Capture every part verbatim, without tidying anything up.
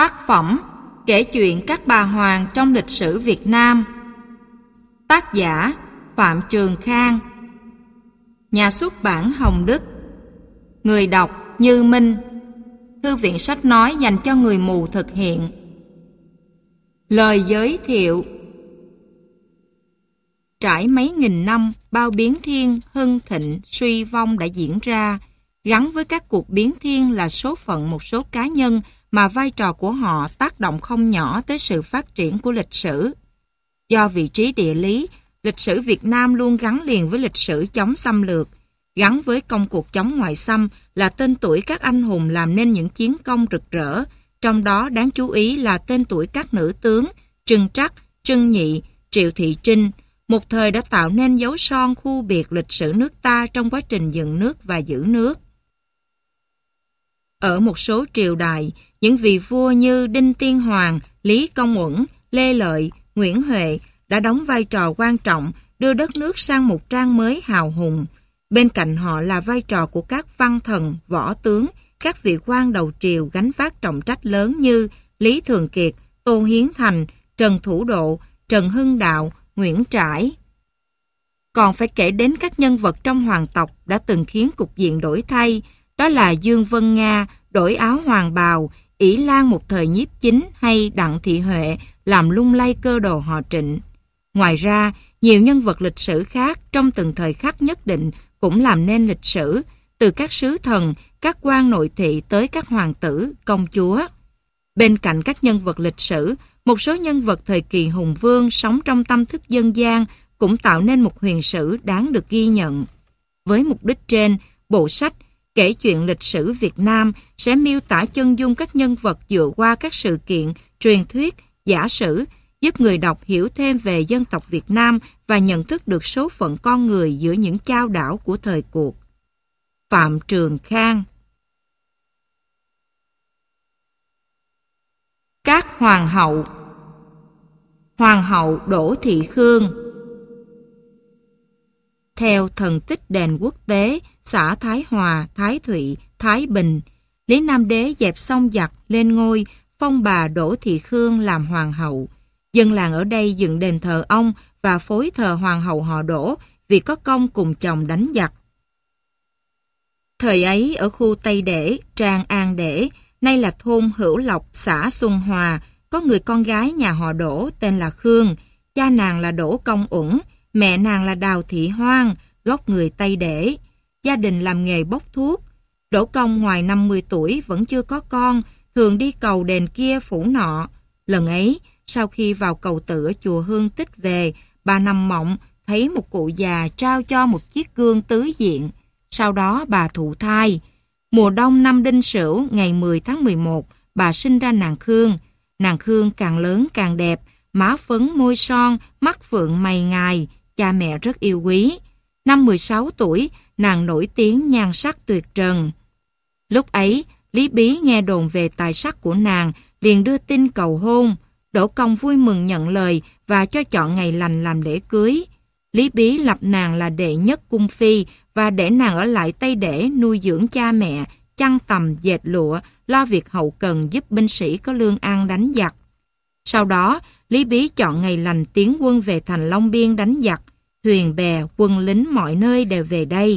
Tác phẩm kể chuyện các bà hoàng trong lịch sử Việt Nam. Tác giả Phạm Trường Khang. Nhà xuất bản Hồng Đức. Người đọc Như Minh. Thư viện sách nói dành cho người mù thực hiện. Lời giới thiệu. Trải mấy nghìn năm, bao biến thiên, hưng thịnh, suy vong đã diễn ra. Gắn với các cuộc biến thiên là số phận một số cá nhân mà vai trò của họ tác động không nhỏ tới sự phát triển của lịch sử. Do vị trí địa lý, lịch sử Việt Nam luôn gắn liền với lịch sử chống xâm lược. Gắn với công cuộc chống ngoại xâm là tên tuổi các anh hùng làm nên những chiến công rực rỡ, trong đó đáng chú ý là tên tuổi các nữ tướng Trưng Trắc, Trưng Nhị, Triệu Thị Trinh, một thời đã tạo nên dấu son khu biệt lịch sử nước ta trong quá trình dựng nước và giữ nước. Ở một số triều đại, những vị vua như Đinh Tiên Hoàng, Lý Công Uẩn, Lê Lợi, Nguyễn Huệ đã đóng vai trò quan trọng đưa đất nước sang một trang mới hào hùng. Bên cạnh họ là vai trò của các văn thần, võ tướng, các vị quan đầu triều gánh vác trọng trách lớn như Lý Thường Kiệt, Tô Hiến Thành, Trần Thủ Độ, Trần Hưng Đạo, Nguyễn Trãi. Còn phải kể đến các nhân vật trong hoàng tộc đã từng khiến cục diện đổi thay, đó là Dương Vân Nga đổi áo hoàng bào, ỷ Lan một thời nhiếp chính hay Đặng Thị Huệ làm lung lay cơ đồ họ Trịnh. Ngoài ra, nhiều nhân vật lịch sử khác trong từng thời khắc nhất định cũng làm nên lịch sử, từ các sứ thần, các quan nội thị tới các hoàng tử, công chúa. Bên cạnh các nhân vật lịch sử, một số nhân vật thời kỳ hùng vương sống trong tâm thức dân gian cũng tạo nên một huyền sử đáng được ghi nhận. Với mục đích trên, bộ sách Kể chuyện lịch sử Việt Nam sẽ miêu tả chân dung các nhân vật dựa qua các sự kiện, truyền thuyết, giả sử, giúp người đọc hiểu thêm về dân tộc Việt Nam và nhận thức được số phận con người giữa những chao đảo của thời cuộc. Phạm Trường Khang. Các hoàng hậu. Hoàng hậu Đỗ Thị Khương. Theo thần tích đền quốc tế, xã Thái Hòa, Thái Thụy, Thái Bình, Lý Nam Đế dẹp xong giặc lên ngôi, phong bà Đỗ Thị Khương làm hoàng hậu. Dân làng ở đây dựng đền thờ ông và phối thờ hoàng hậu họ Đỗ vì có công cùng chồng đánh giặc. Thời ấy ở khu Tây Để, Trang An Để, nay là thôn Hữu Lộc, xã Xuân Hòa, có người con gái nhà họ Đỗ tên là Khương, cha nàng là Đỗ Công Uẩn, mẹ nàng là Đào Thị Hoang, gốc người Tây Để. Gia đình làm nghề bốc thuốc. Đỗ Công ngoài năm mươi tuổi vẫn chưa có con, thường đi cầu đền kia phủ nọ. Lần ấy, sau khi vào cầu tự ở chùa Hương Tích về, bà nằm mộng, thấy một cụ già trao cho một chiếc gương tứ diện. Sau đó bà thụ thai. Mùa đông năm Đinh Sửu, ngày mười tháng mười một, bà sinh ra nàng Khương. Nàng Khương càng lớn càng đẹp, má phấn môi son, mắt phượng mày ngài, cha mẹ rất yêu quý. Năm mười sáu tuổi, nàng nổi tiếng nhan sắc tuyệt trần. Lúc ấy, Lý Bí nghe đồn về tài sắc của nàng, liền đưa tin cầu hôn. Đỗ Công vui mừng nhận lời và cho chọn ngày lành làm lễ cưới. Lý Bí lập nàng là đệ nhất cung phi và để nàng ở lại Tây Để nuôi dưỡng cha mẹ, chăn tằm dệt lụa, lo việc hậu cần giúp binh sĩ có lương ăn đánh giặc. Sau đó, Lý Bí chọn ngày lành tiến quân về thành Long Biên đánh giặc. Thuyền bè, quân lính mọi nơi đều về đây.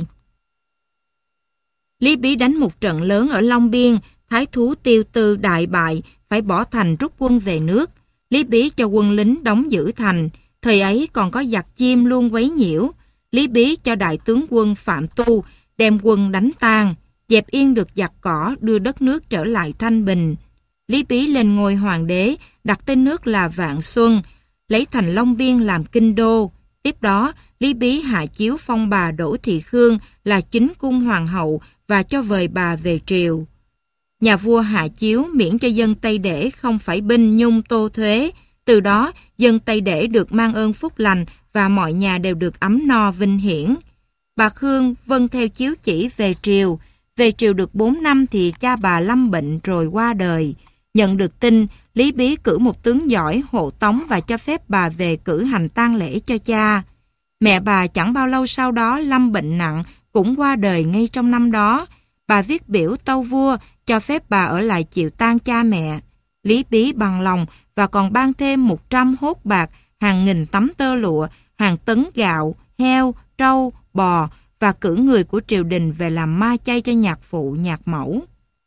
Lý Bí đánh một trận lớn ở Long Biên, thái thú Tiêu Tư đại bại, phải bỏ thành rút quân về nước. Lý Bí cho quân lính đóng giữ thành, thời ấy còn có giặc chim luôn quấy nhiễu. Lý Bí cho đại tướng quân Phạm Tu đem quân đánh tan, dẹp yên được giặc cỏ, đưa đất nước trở lại thanh bình. Lý Bí lên ngôi hoàng đế, đặt tên nước là Vạn Xuân, lấy thành Long Biên làm kinh đô. Tiếp đó, Lý Bí hạ chiếu phong bà Đỗ Thị Khương là chính cung hoàng hậu và cho vời bà về triều. Nhà vua hạ chiếu miễn cho dân Tây Để không phải binh nhung tô thuế. Từ đó, dân Tây Để được mang ơn phúc lành và mọi nhà đều được ấm no vinh hiển. Bà Khương vâng theo chiếu chỉ về triều. Về triều được bốn năm thì cha bà lâm bệnh rồi qua đời. Nhận được tin, Lý Bí cử một tướng giỏi hộ tống và cho phép bà về cử hành tang lễ cho cha. Mẹ bà chẳng bao lâu sau đó lâm bệnh nặng, cũng qua đời ngay trong năm đó. Bà viết biểu tâu vua cho phép bà ở lại chịu tang cha mẹ. Lý Bí bằng lòng và còn ban thêm một trăm hốt bạc, hàng nghìn tấm tơ lụa, hàng tấn gạo, heo, trâu, bò và cử người của triều đình về làm ma chay cho nhạc phụ, nhạc mẫu.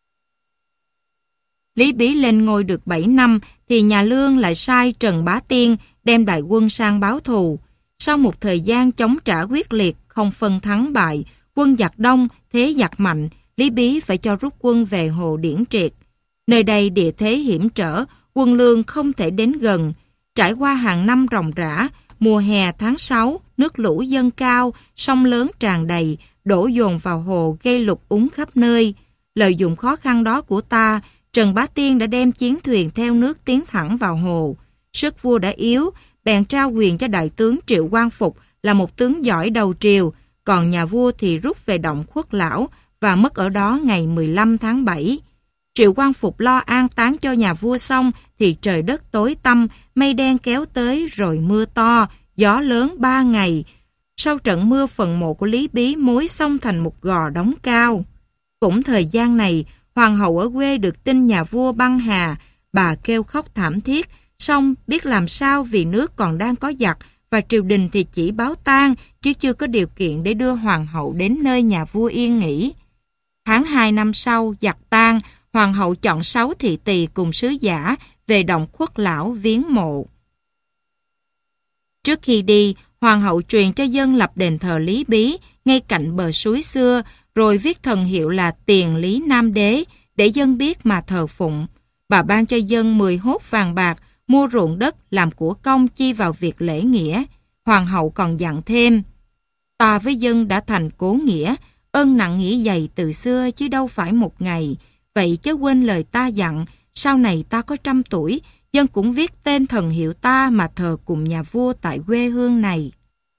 Lý Bí lên ngôi được bảy năm thì nhà Lương lại sai Trần Bá Tiên đem đại quân sang báo thù. Sau một thời gian chống trả quyết liệt, không phân thắng bại, quân giặc đông, thế giặc mạnh, Lý Bí phải cho rút quân về Hồ Điển Triệt. Nơi đây địa thế hiểm trở, quân Lương không thể đến gần. Trải qua hàng năm ròng rã, mùa hè tháng sáu, nước lũ dâng cao, sông lớn tràn đầy, đổ dồn vào hồ gây lụt úng khắp nơi. Lợi dụng khó khăn đó của ta, Trần Bá Tiên đã đem chiến thuyền theo nước tiến thẳng vào hồ. Sức vua đã yếu, bèn trao quyền cho đại tướng Triệu Quang Phục là một tướng giỏi đầu triều, còn nhà vua thì rút về động Khuất Lão và mất ở đó ngày mười lăm tháng bảy. Triệu Quang Phục lo an táng cho nhà vua xong thì trời đất tối tăm, mây đen kéo tới rồi mưa to, gió lớn ba ngày. Sau trận mưa, phần mộ của Lý Bí mối xong thành một gò đống cao. Cũng thời gian này, hoàng hậu ở quê được tin nhà vua băng hà, bà kêu khóc thảm thiết, song biết làm sao vì nước còn đang có giặc và triều đình thì chỉ báo tang chứ chưa có điều kiện để đưa hoàng hậu đến nơi nhà vua yên nghỉ. Tháng hai năm sau, giặc tan, hoàng hậu chọn sáu thị tỳ cùng sứ giả về động Khuất Lão viếng mộ. Trước khi đi, hoàng hậu truyền cho dân lập đền thờ Lý Bí ngay cạnh bờ suối xưa, rồi viết thần hiệu là Tiền Lý Nam Đế để dân biết mà thờ phụng. Bà ban cho dân mười hốt vàng bạc, mua ruộng đất làm của công chi vào việc lễ nghĩa. Hoàng hậu còn dặn thêm: ta với dân đã thành cố nghĩa, ơn nặng nghĩa dày từ xưa chứ đâu phải một ngày. Vậy chớ quên lời ta dặn, sau này ta có trăm tuổi, dân cũng viết tên thần hiệu ta mà thờ cùng nhà vua tại quê hương này.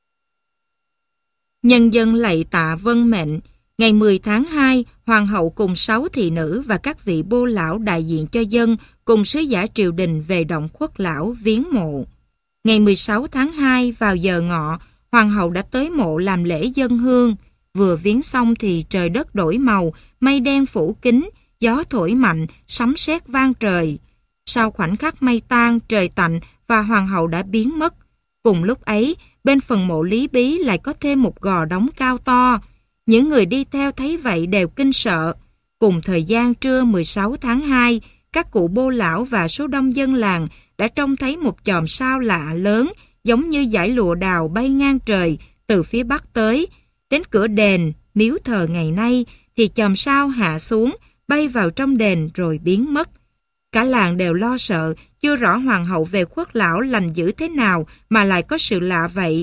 Nhân dân lạy tạ vâng mệnh. Ngày mười tháng hai, hoàng hậu cùng sáu thị nữ và các vị bô lão đại diện cho dân cùng sứ giả triều đình về động Khuất Lão viếng mộ. Ngày mười sáu tháng hai vào giờ ngọ, hoàng hậu đã tới mộ làm lễ dâng hương. Vừa viếng xong thì trời đất đổi màu, mây đen phủ kín, gió thổi mạnh, sấm sét vang trời. Sau khoảnh khắc mây tan, trời tạnh và hoàng hậu đã biến mất. Cùng lúc ấy, bên phần mộ Lý Bí lại có thêm một gò đống cao to. Những người đi theo thấy vậy đều kinh sợ. Cùng thời gian trưa mười sáu tháng hai, các cụ bô lão và số đông dân làng đã trông thấy một chòm sao lạ lớn giống như dải lụa đào bay ngang trời từ phía bắc tới. Đến cửa đền, miếu thờ ngày nay thì chòm sao hạ xuống, bay vào trong đền rồi biến mất. Cả làng đều lo sợ, chưa rõ hoàng hậu về Khuất Lão lành dữ thế nào mà lại có sự lạ vậy.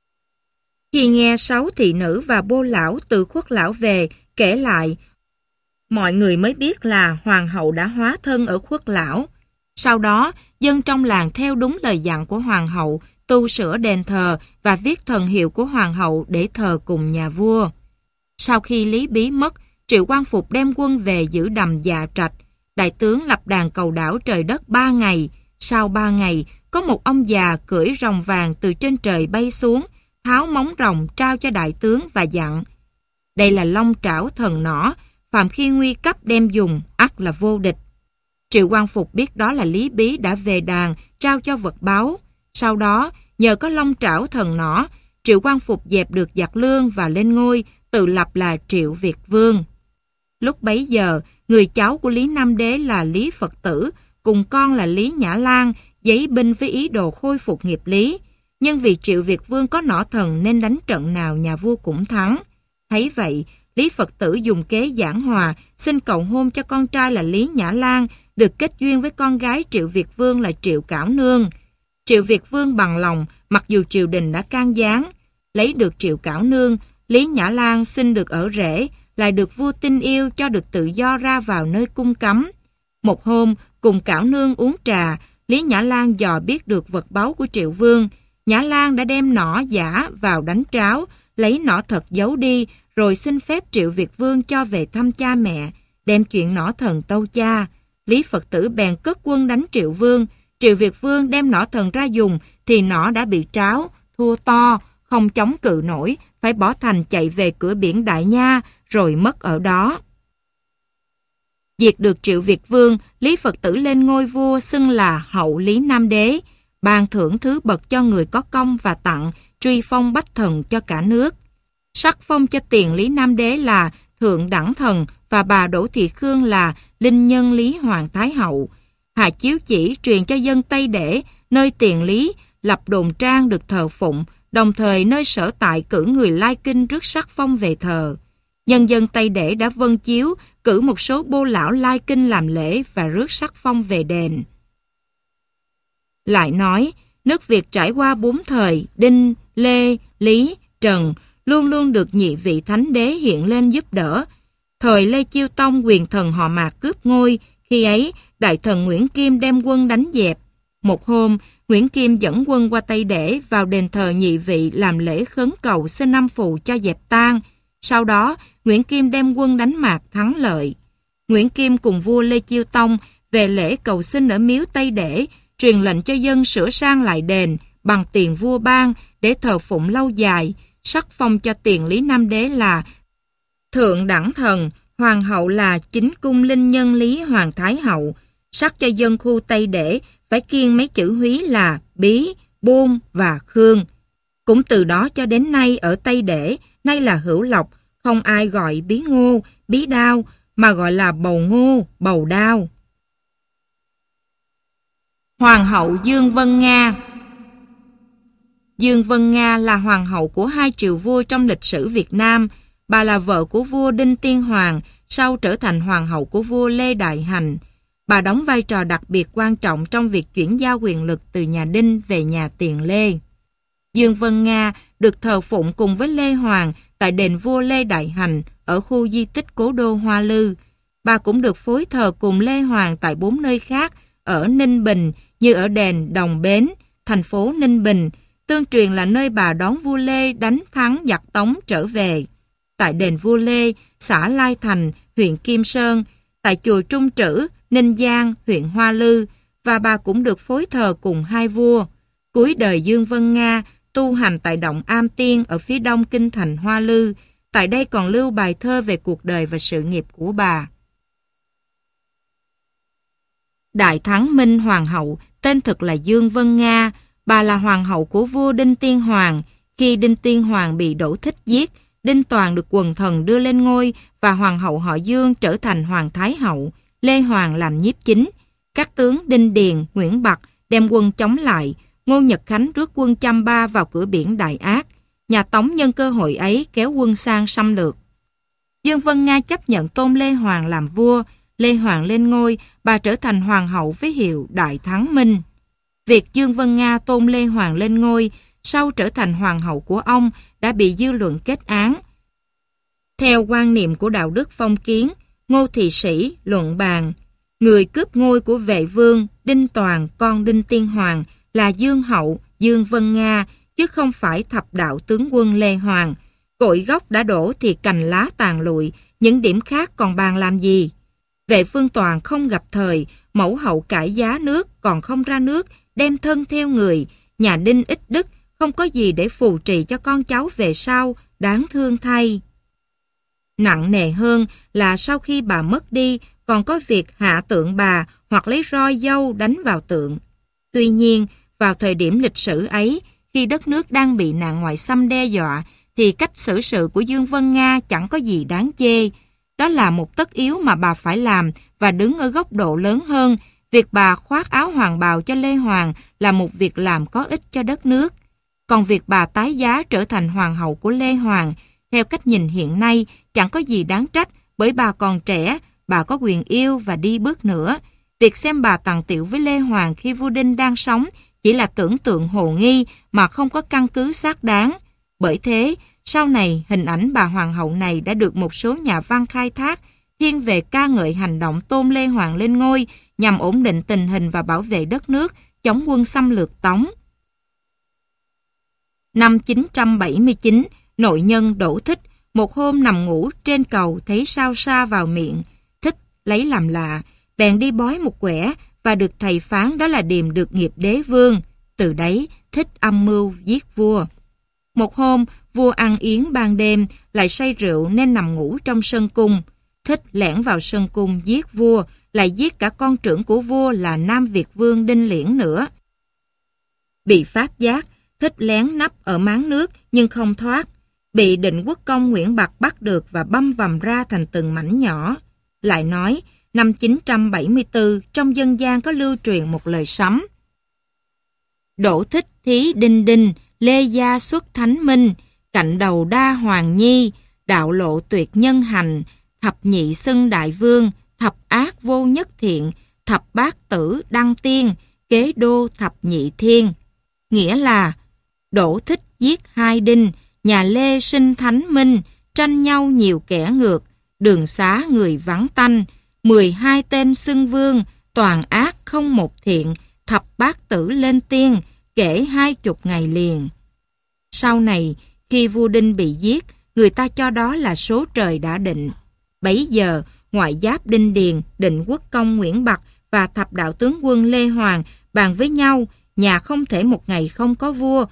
Khi nghe sáu thị nữ và bô lão từ Khuất Lão về kể lại, mọi người mới biết là hoàng hậu đã hóa thân ở Khuất Lão. Sau đó, dân trong làng theo đúng lời dặn của hoàng hậu, tu sửa đền thờ và viết thần hiệu của hoàng hậu để thờ cùng nhà vua. Sau khi Lý Bí mất, Triệu Quang Phục đem quân về giữ đầm Dạ Trạch. Đại tướng lập đàn cầu đảo trời đất ba ngày. Sau ba ngày, có một ông già cưỡi rồng vàng từ trên trời bay xuống, tháo móng rồng trao cho đại tướng và dặn: đây là long trảo thần nỏ, phàm khi nguy cấp đem dùng, ắt là vô địch. Triệu Quang Phục biết đó là Lý Bí đã về đàn, trao cho vật báu. Sau đó, nhờ có long trảo thần nỏ, Triệu Quang Phục dẹp được giặc Lương và lên ngôi, tự lập là Triệu Việt Vương. Lúc bấy giờ, người cháu của Lý Nam Đế là Lý Phật Tử, cùng con là Lý Nhã Lan, giấy binh với ý đồ khôi phục nghiệp Lý. Nhưng vì Triệu Việt Vương có nỏ thần nên đánh trận nào nhà vua cũng thắng. Thấy vậy, Lý Phật Tử dùng kế giảng hòa, xin cầu hôn cho con trai là Lý Nhã Lan, được kết duyên với con gái Triệu Việt Vương là Triệu Cảo Nương. Triệu Việt Vương bằng lòng, mặc dù triều đình đã can gián. Lấy được Triệu Cảo Nương, Lý Nhã Lan xin được ở rể, lại được vua tin yêu cho được tự do ra vào nơi cung cấm. Một hôm, cùng Cảo Nương uống trà, Lý Nhã Lan dò biết được vật báu của Triệu Vương. Nhã Lan đã đem nỏ giả vào đánh tráo, lấy nỏ thật giấu đi, rồi xin phép Triệu Việt Vương cho về thăm cha mẹ, đem chuyện nỏ thần tâu cha. Lý Phật Tử bèn cất quân đánh Triệu Vương. Triệu Việt Vương đem nỏ thần ra dùng, thì nỏ đã bị tráo, thua to, không chống cự nổi, phải bỏ thành chạy về cửa biển Đại Nha, rồi mất ở đó. Diệt được Triệu Việt Vương, Lý Phật Tử lên ngôi vua xưng là Hậu Lý Nam Đế, ban thưởng thứ bậc cho người có công và tặng, truy phong bách thần cho cả nước. Sắc phong cho Tiền Lý Nam Đế là Thượng Đẳng Thần và bà Đỗ Thị Khương là Linh Nhân Lý Hoàng Thái Hậu. Hạ chiếu chỉ truyền cho dân Tây Để, nơi Tiền Lý lập đồn trang được thờ phụng, đồng thời nơi sở tại cử người lai kinh rước sắc phong về thờ. Nhân dân Tây Để đã vâng chiếu, cử một số bô lão lai kinh làm lễ và rước sắc phong về đền. Lại nói, nước Việt trải qua bốn thời, Đinh, Lê, Lý, Trần, luôn luôn được nhị vị thánh đế hiện lên giúp đỡ. Thời Lê Chiêu Tông, quyền thần họ Mạc cướp ngôi, khi ấy đại thần Nguyễn Kim đem quân đánh dẹp. Một hôm, Nguyễn Kim dẫn quân qua Tây Để vào đền thờ nhị vị làm lễ khấn cầu xin năm phù cho dẹp tan. Sau đó, Nguyễn Kim đem quân đánh Mạc thắng lợi. Nguyễn Kim cùng vua Lê Chiêu Tông về lễ cầu xin ở miếu Tây Để, truyền lệnh cho dân sửa sang lại đền bằng tiền vua ban để thờ phụng lâu dài, sắc phong cho Tiền Lý Nam Đế là Thượng Đẳng Thần, Hoàng hậu là Chính Cung Linh Nhân Lý Hoàng Thái Hậu, sắc cho dân khu Tây Để phải kiêng mấy chữ húy là Bí, Bôn và Khương. Cũng từ đó cho đến nay ở Tây Để, nay là Hữu Lộc, không ai gọi Bí Ngô, Bí Đao, mà gọi là Bầu Ngô, Bầu Đao. Hoàng hậu Dương Vân Nga. Dương Vân Nga là hoàng hậu của hai triều vua trong lịch sử Việt Nam. Bà là vợ của vua Đinh Tiên Hoàng, sau trở thành hoàng hậu của vua Lê Đại Hành. Bà đóng vai trò đặc biệt quan trọng trong việc chuyển giao quyền lực từ nhà Đinh về nhà Tiền Lê. Dương Vân Nga được thờ phụng cùng với Lê Hoàng tại đền vua Lê Đại Hành ở khu di tích cố đô Hoa Lư. Bà cũng được phối thờ cùng Lê Hoàng tại bốn nơi khác ở Ninh Bình như ở đền Đồng Bến, thành phố Ninh Bình, tương truyền là nơi bà đón vua Lê đánh thắng giặc Tống trở về. Tại đền vua Lê, xã Lai Thành, huyện Kim Sơn, tại chùa Trung Trữ, Ninh Giang, huyện Hoa Lư, và bà cũng được phối thờ cùng hai vua. Cuối đời Dương Vân Nga tu hành tại động Am Tiên ở phía đông kinh thành Hoa Lư. Tại đây còn lưu bài thơ về cuộc đời và sự nghiệp của bà. Đại Thắng Minh Hoàng hậu, tên thực là Dương Vân Nga. Bà là hoàng hậu của vua Đinh Tiên Hoàng. Khi Đinh Tiên Hoàng bị Đỗ Thích giết, Đinh Toàn được quần thần đưa lên ngôi và hoàng hậu họ Dương trở thành Hoàng Thái Hậu, Lê Hoàng làm nhiếp chính. Các tướng Đinh Điền, Nguyễn Bặt đem quân chống lại. Ngô Nhật Khánh rước quân Chăm Ba vào cửa biển Đại Ác. Nhà Tống nhân cơ hội ấy kéo quân sang xâm lược. Dương Vân Nga chấp nhận tôn Lê Hoàng làm vua. Lê Hoàng lên ngôi, bà trở thành hoàng hậu với hiệu Đại Thắng Minh. Việc Dương Vân Nga tôn Lê Hoàng lên ngôi sau trở thành hoàng hậu của ông đã bị dư luận kết án. Theo quan niệm của đạo đức phong kiến, Ngô Thị Sĩ luận bàn, người cướp ngôi của Vệ Vương Đinh Toàn con Đinh Tiên Hoàng là Dương Hậu, Dương Vân Nga, chứ không phải thập đạo tướng quân Lê Hoàng. Cội gốc đã đổ thì cành lá tàn lụi, những điểm khác còn bàn làm gì? Vệ Vương Toàn không gặp thời, mẫu hậu cải giá nước còn không ra nước, đem thân theo người, nhà Đinh ít đức, không có gì để phù trì cho con cháu về sau, đáng thương thay. Nặng nề hơn là sau khi bà mất đi, còn có việc hạ tượng bà hoặc lấy roi dâu đánh vào tượng. Tuy nhiên, vào thời điểm lịch sử ấy, khi đất nước đang bị nạn ngoại xâm đe dọa, thì cách xử sự của Dương Vân Nga chẳng có gì đáng chê. Đó là một tất yếu mà bà phải làm và đứng ở góc độ lớn hơn. Việc bà khoác áo hoàng bào cho Lê Hoàng là một việc làm có ích cho đất nước. Còn việc bà tái giá trở thành hoàng hậu của Lê Hoàng, theo cách nhìn hiện nay, chẳng có gì đáng trách bởi bà còn trẻ, bà có quyền yêu và đi bước nữa. Việc xem bà tằng tiệu với Lê Hoàng khi vua Đinh đang sống chỉ là tưởng tượng hồ nghi mà không có căn cứ xác đáng. Bởi thế, sau này hình ảnh bà hoàng hậu này đã được một số nhà văn khai thác, thiên về ca ngợi hành động tôn Lê Hoàng lên ngôi nhằm ổn định tình hình và bảo vệ đất nước, chống quân xâm lược Tống. Năm chín trăm bảy mươi chín, nội nhân Đỗ Thích một hôm nằm ngủ trên cầu thấy sao sa vào miệng. Thích lấy làm lạ, bèn đi bói một quẻ và được thầy phán đó là điềm được nghiệp đế vương. Từ đấy, Thích âm mưu giết vua. Một hôm, vua ăn yến ban đêm, lại say rượu nên nằm ngủ trong sân cung. Thích Thích lẻn vào sân cung giết vua, lại giết cả con trưởng của vua là Nam Việt Vương Đinh Liễn nữa. Bị phát giác, Thích lén nấp ở máng nước nhưng không thoát. Bị Định Quốc công Nguyễn Bạc bắt được và băm vằm ra thành từng mảnh nhỏ. Lại nói, năm chín trăm bảy mươi tư, trong dân gian có lưu truyền một lời sấm. Đỗ Thích thí đinh đinh, lê gia xuất thánh minh, cạnh đầu đa hoàng nhi, đạo lộ tuyệt nhân hành, thập nhị xưng đại vương, thập ác vô nhất thiện, thập bát tử đăng tiên, kế đô thập nhị thiên. Nghĩa là, Đỗ Thích giết hai đinh, nhà Lê sinh thánh minh, tranh nhau nhiều kẻ ngược, đường xá người vắng tanh, mười hai tên xưng vương, toàn ác không một thiện, thập bát tử lên tiên, kể hai chục ngày liền. Sau này, khi vua Đinh bị giết, người ta cho đó là số trời đã định. Bấy giờ, ngoại giáp Đinh Điền, Định Quốc công Nguyễn Bạc và thập đạo tướng quân Lê Hoàng bàn với nhau, nhà không thể một ngày không có vua.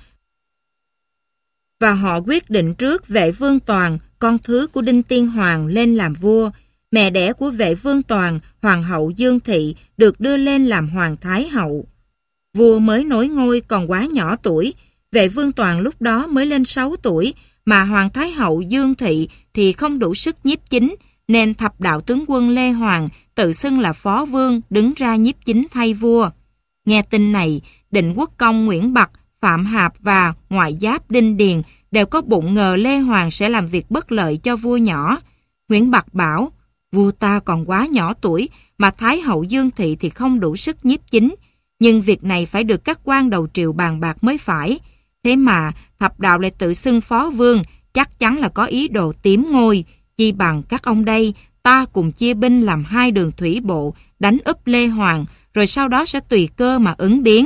Và họ quyết định trước Vệ Vương Toàn, con thứ của Đinh Tiên Hoàng, lên làm vua. Mẹ đẻ của Vệ Vương Toàn, Hoàng hậu Dương Thị, được đưa lên làm Hoàng Thái hậu. Vua mới nối ngôi còn quá nhỏ tuổi, Vệ Vương Toàn lúc đó mới lên sáu tuổi, mà Hoàng Thái hậu Dương Thị thì không đủ sức nhiếp chính, nên thập đạo tướng quân Lê Hoàng tự xưng là phó vương đứng ra nhiếp chính thay vua. Nghe tin này, Định Quốc công Nguyễn Bạc, Phạm Hạp và ngoại giáp Đinh Điền đều có bụng ngờ Lê Hoàng sẽ làm việc bất lợi cho vua nhỏ. Nguyễn Bạc bảo, vua ta còn quá nhỏ tuổi, mà Thái hậu Dương Thị thì không đủ sức nhiếp chính, nhưng việc này phải được các quan đầu triều bàn bạc mới phải. Thế mà thập đạo lại tự xưng phó vương, chắc chắn là có ý đồ tiếm ngôi. Chi bằng các ông đây, ta cùng chia binh làm hai đường thủy bộ, đánh úp Lê Hoàng, rồi sau đó sẽ tùy cơ mà ứng biến.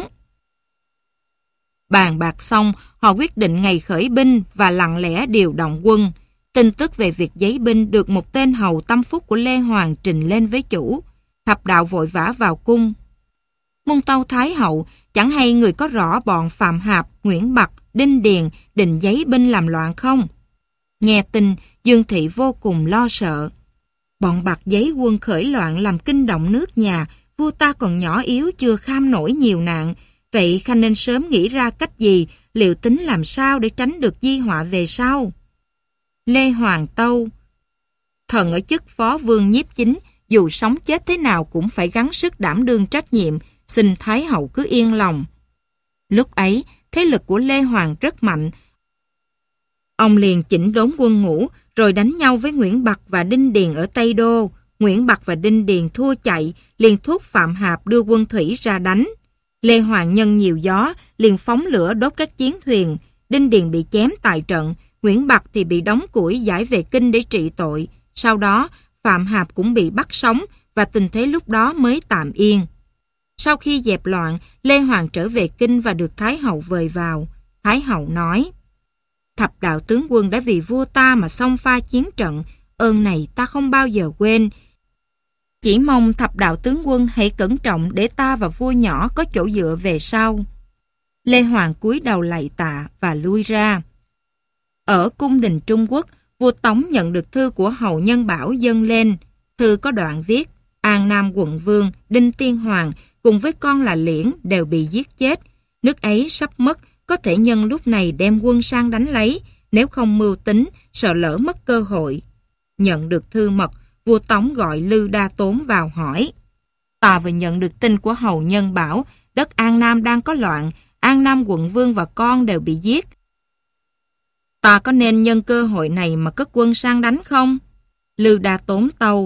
Bàn bạc xong, họ quyết định ngày khởi binh và lặng lẽ điều động quân. Tin tức về việc giấy binh được một tên hầu tâm phúc của Lê Hoàng trình lên với chủ. Thập đạo vội vã vào cung. Muôn tâu Thái hậu, chẳng hay người có rõ bọn Phạm Hạp, Nguyễn Bạc, Đinh Điền định giấy binh làm loạn không? Nghe tin, Dương Thị vô cùng lo sợ. Bọn Bạc giấy quân khởi loạn làm kinh động nước nhà, vua ta còn nhỏ yếu chưa kham nổi nhiều nạn. Vậy Khanh nên sớm nghĩ ra cách gì, liệu tính làm sao để tránh được di họa về sau? Lê Hoàng tâu, thần ở chức phó vương nhiếp chính, dù sống chết thế nào cũng phải gắng sức đảm đương trách nhiệm, xin Thái hậu cứ yên lòng. Lúc ấy, thế lực của Lê Hoàng rất mạnh. Ông liền chỉnh đốn quân ngũ, rồi đánh nhau với Nguyễn Bạc và Đinh Điền ở Tây Đô. Nguyễn Bạc và Đinh Điền thua chạy, liền thúc Phạm Hạp đưa quân thủy ra đánh. Lê Hoàng nhân nhiều gió, liền phóng lửa đốt các chiến thuyền. Đinh Điền bị chém tại trận, Nguyễn Bạc thì bị đóng củi giải về kinh để trị tội. Sau đó, Phạm Hạp cũng bị bắt sống và tình thế lúc đó mới tạm yên. Sau khi dẹp loạn, Lê Hoàng trở về kinh và được Thái hậu vời vào. Thái hậu nói, thập đạo tướng quân đã vì vua ta mà xông pha chiến trận, ơn này ta không bao giờ quên. Chỉ mong thập đạo tướng quân hãy cẩn trọng để ta và vua nhỏ có chỗ dựa về sau. Lê Hoàng cúi đầu lạy tạ và lui ra. Ở cung đình Trung Quốc, vua Tống nhận được thư của hầu Nhân Bảo dâng lên. Thư có đoạn viết, An Nam quận vương Đinh Tiên Hoàng cùng với con là Liễn đều bị giết chết. Nước ấy sắp mất, có thể nhân lúc này đem quân sang đánh lấy, nếu không mưu tính, sợ lỡ mất cơ hội. Nhận được thư mật, vua Tống gọi Lư Đa Tốn vào hỏi. Ta vừa nhận được tin của hầu Nhân Bảo, đất An Nam đang có loạn, An Nam quận vương và con đều bị giết. Ta có nên nhân cơ hội này mà cất quân sang đánh không? Lư Đa Tốn tâu.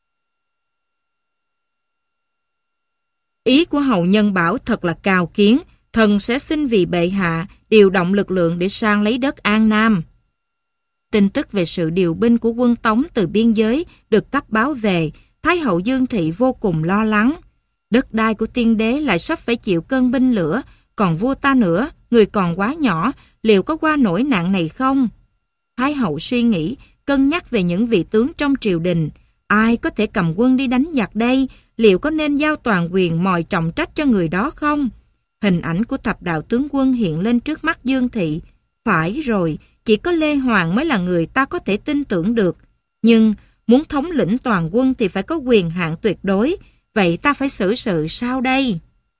Ý của hầu Nhân Bảo thật là cao kiến, thần sẽ xin vì bệ hạ điều động lực lượng để sang lấy đất An Nam. Tin tức về sự điều binh của quân Tống từ biên giới được cấp báo về, Thái hậu Dương Thị vô cùng lo lắng. Đất đai của tiên đế lại sắp phải chịu cơn binh lửa, còn vua ta nữa, người còn quá nhỏ, liệu có qua nổi nạn này không? Thái hậu suy nghĩ, cân nhắc về những vị tướng trong triều đình. Ai có thể cầm quân đi đánh giặc đây? Liệu có nên giao toàn quyền mòi trọng trách cho người đó không? Hình ảnh của thập đạo tướng quân hiện lên trước mắt Dương Thị. Phải rồi, chỉ có Lê Hoàng mới là người ta có thể tin tưởng được. Nhưng muốn thống lĩnh toàn quân thì phải có quyền hạn tuyệt đối. Vậy ta phải xử sự sao đây?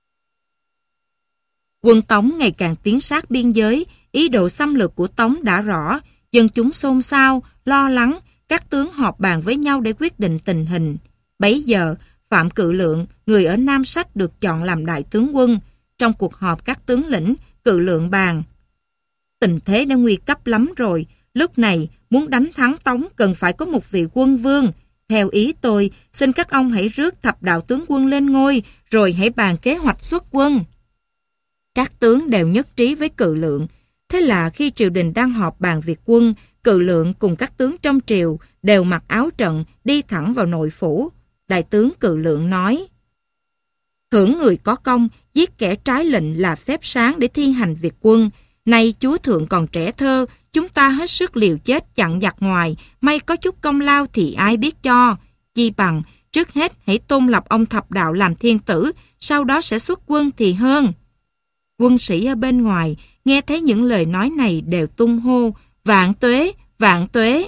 Quân Tống ngày càng tiến sát biên giới, ý đồ xâm lược của Tống đã rõ, dân chúng xôn xao, lo lắng, các tướng họp bàn với nhau để quyết định tình hình. Bấy giờ, Phạm Cự Lượng, người ở Nam Sách được chọn làm đại tướng quân. Trong cuộc họp các tướng lĩnh, Cự Lượng bàn: tình thế đã nguy cấp lắm rồi, lúc này muốn đánh thắng Tống cần phải có một vị quân vương. Theo ý tôi, xin các ông hãy rước Thập Đạo tướng quân lên ngôi, rồi hãy bàn kế hoạch xuất quân. Các tướng đều nhất trí với Cự Lượng. Thế là khi triều đình đang họp bàn việc quân, Cự Lượng cùng các tướng trong triều đều mặc áo trận đi thẳng vào nội phủ. Đại tướng Cự Lượng nói: thưởng người có công, giết kẻ trái lệnh là phép sáng để thi hành việc quân. Nay chúa thượng còn trẻ thơ, chúng ta hết sức liều chết chặn giặc ngoài, may có chút công lao thì ai biết cho. Chi bằng trước hết hãy tôn lập ông Thập Đạo làm thiên tử, sau đó sẽ xuất quân thì hơn. Quân sĩ ở bên ngoài nghe thấy những lời nói này đều tung hô: vạn tuế, vạn tuế.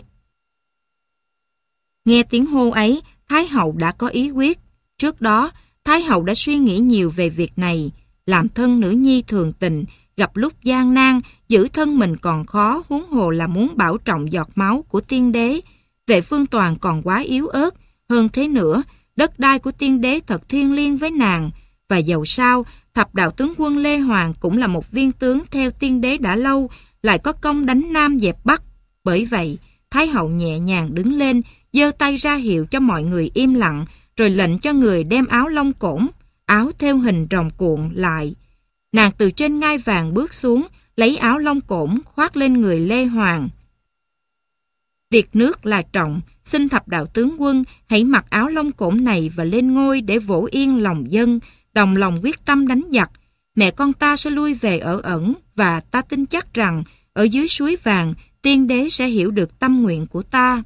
Nghe tiếng hô ấy, Thái hậu đã có ý quyết. Trước đó, Thái hậu đã suy nghĩ nhiều về việc này. Làm thân nữ nhi thường tình, gặp lúc gian nan, giữ thân mình còn khó, huống hồ là muốn bảo trọng giọt máu của tiên đế. Vệ Phương Toàn còn quá yếu ớt. Hơn thế nữa, đất đai của tiên đế thật thiêng liêng với nàng. Và dầu sao, Thập Đạo tướng quân Lê Hoàng cũng là một viên tướng theo tiên đế đã lâu, lại có công đánh Nam dẹp Bắc. Bởi vậy, Thái hậu nhẹ nhàng đứng lên, giơ tay ra hiệu cho mọi người im lặng, rồi lệnh cho người đem áo lông cổn, áo theo hình rồng cuộn lại. Nàng từ trên ngai vàng bước xuống, lấy áo lông cổn khoác lên người Lê Hoàng. Việc nước là trọng, xin Thập Đạo tướng quân hãy mặc áo lông cổn này và lên ngôi để vỗ yên lòng dân, đồng lòng quyết tâm đánh giặc. Mẹ con ta sẽ lui về ở ẩn, và ta tin chắc rằng ở dưới suối vàng, tiên đế sẽ hiểu được tâm nguyện của ta.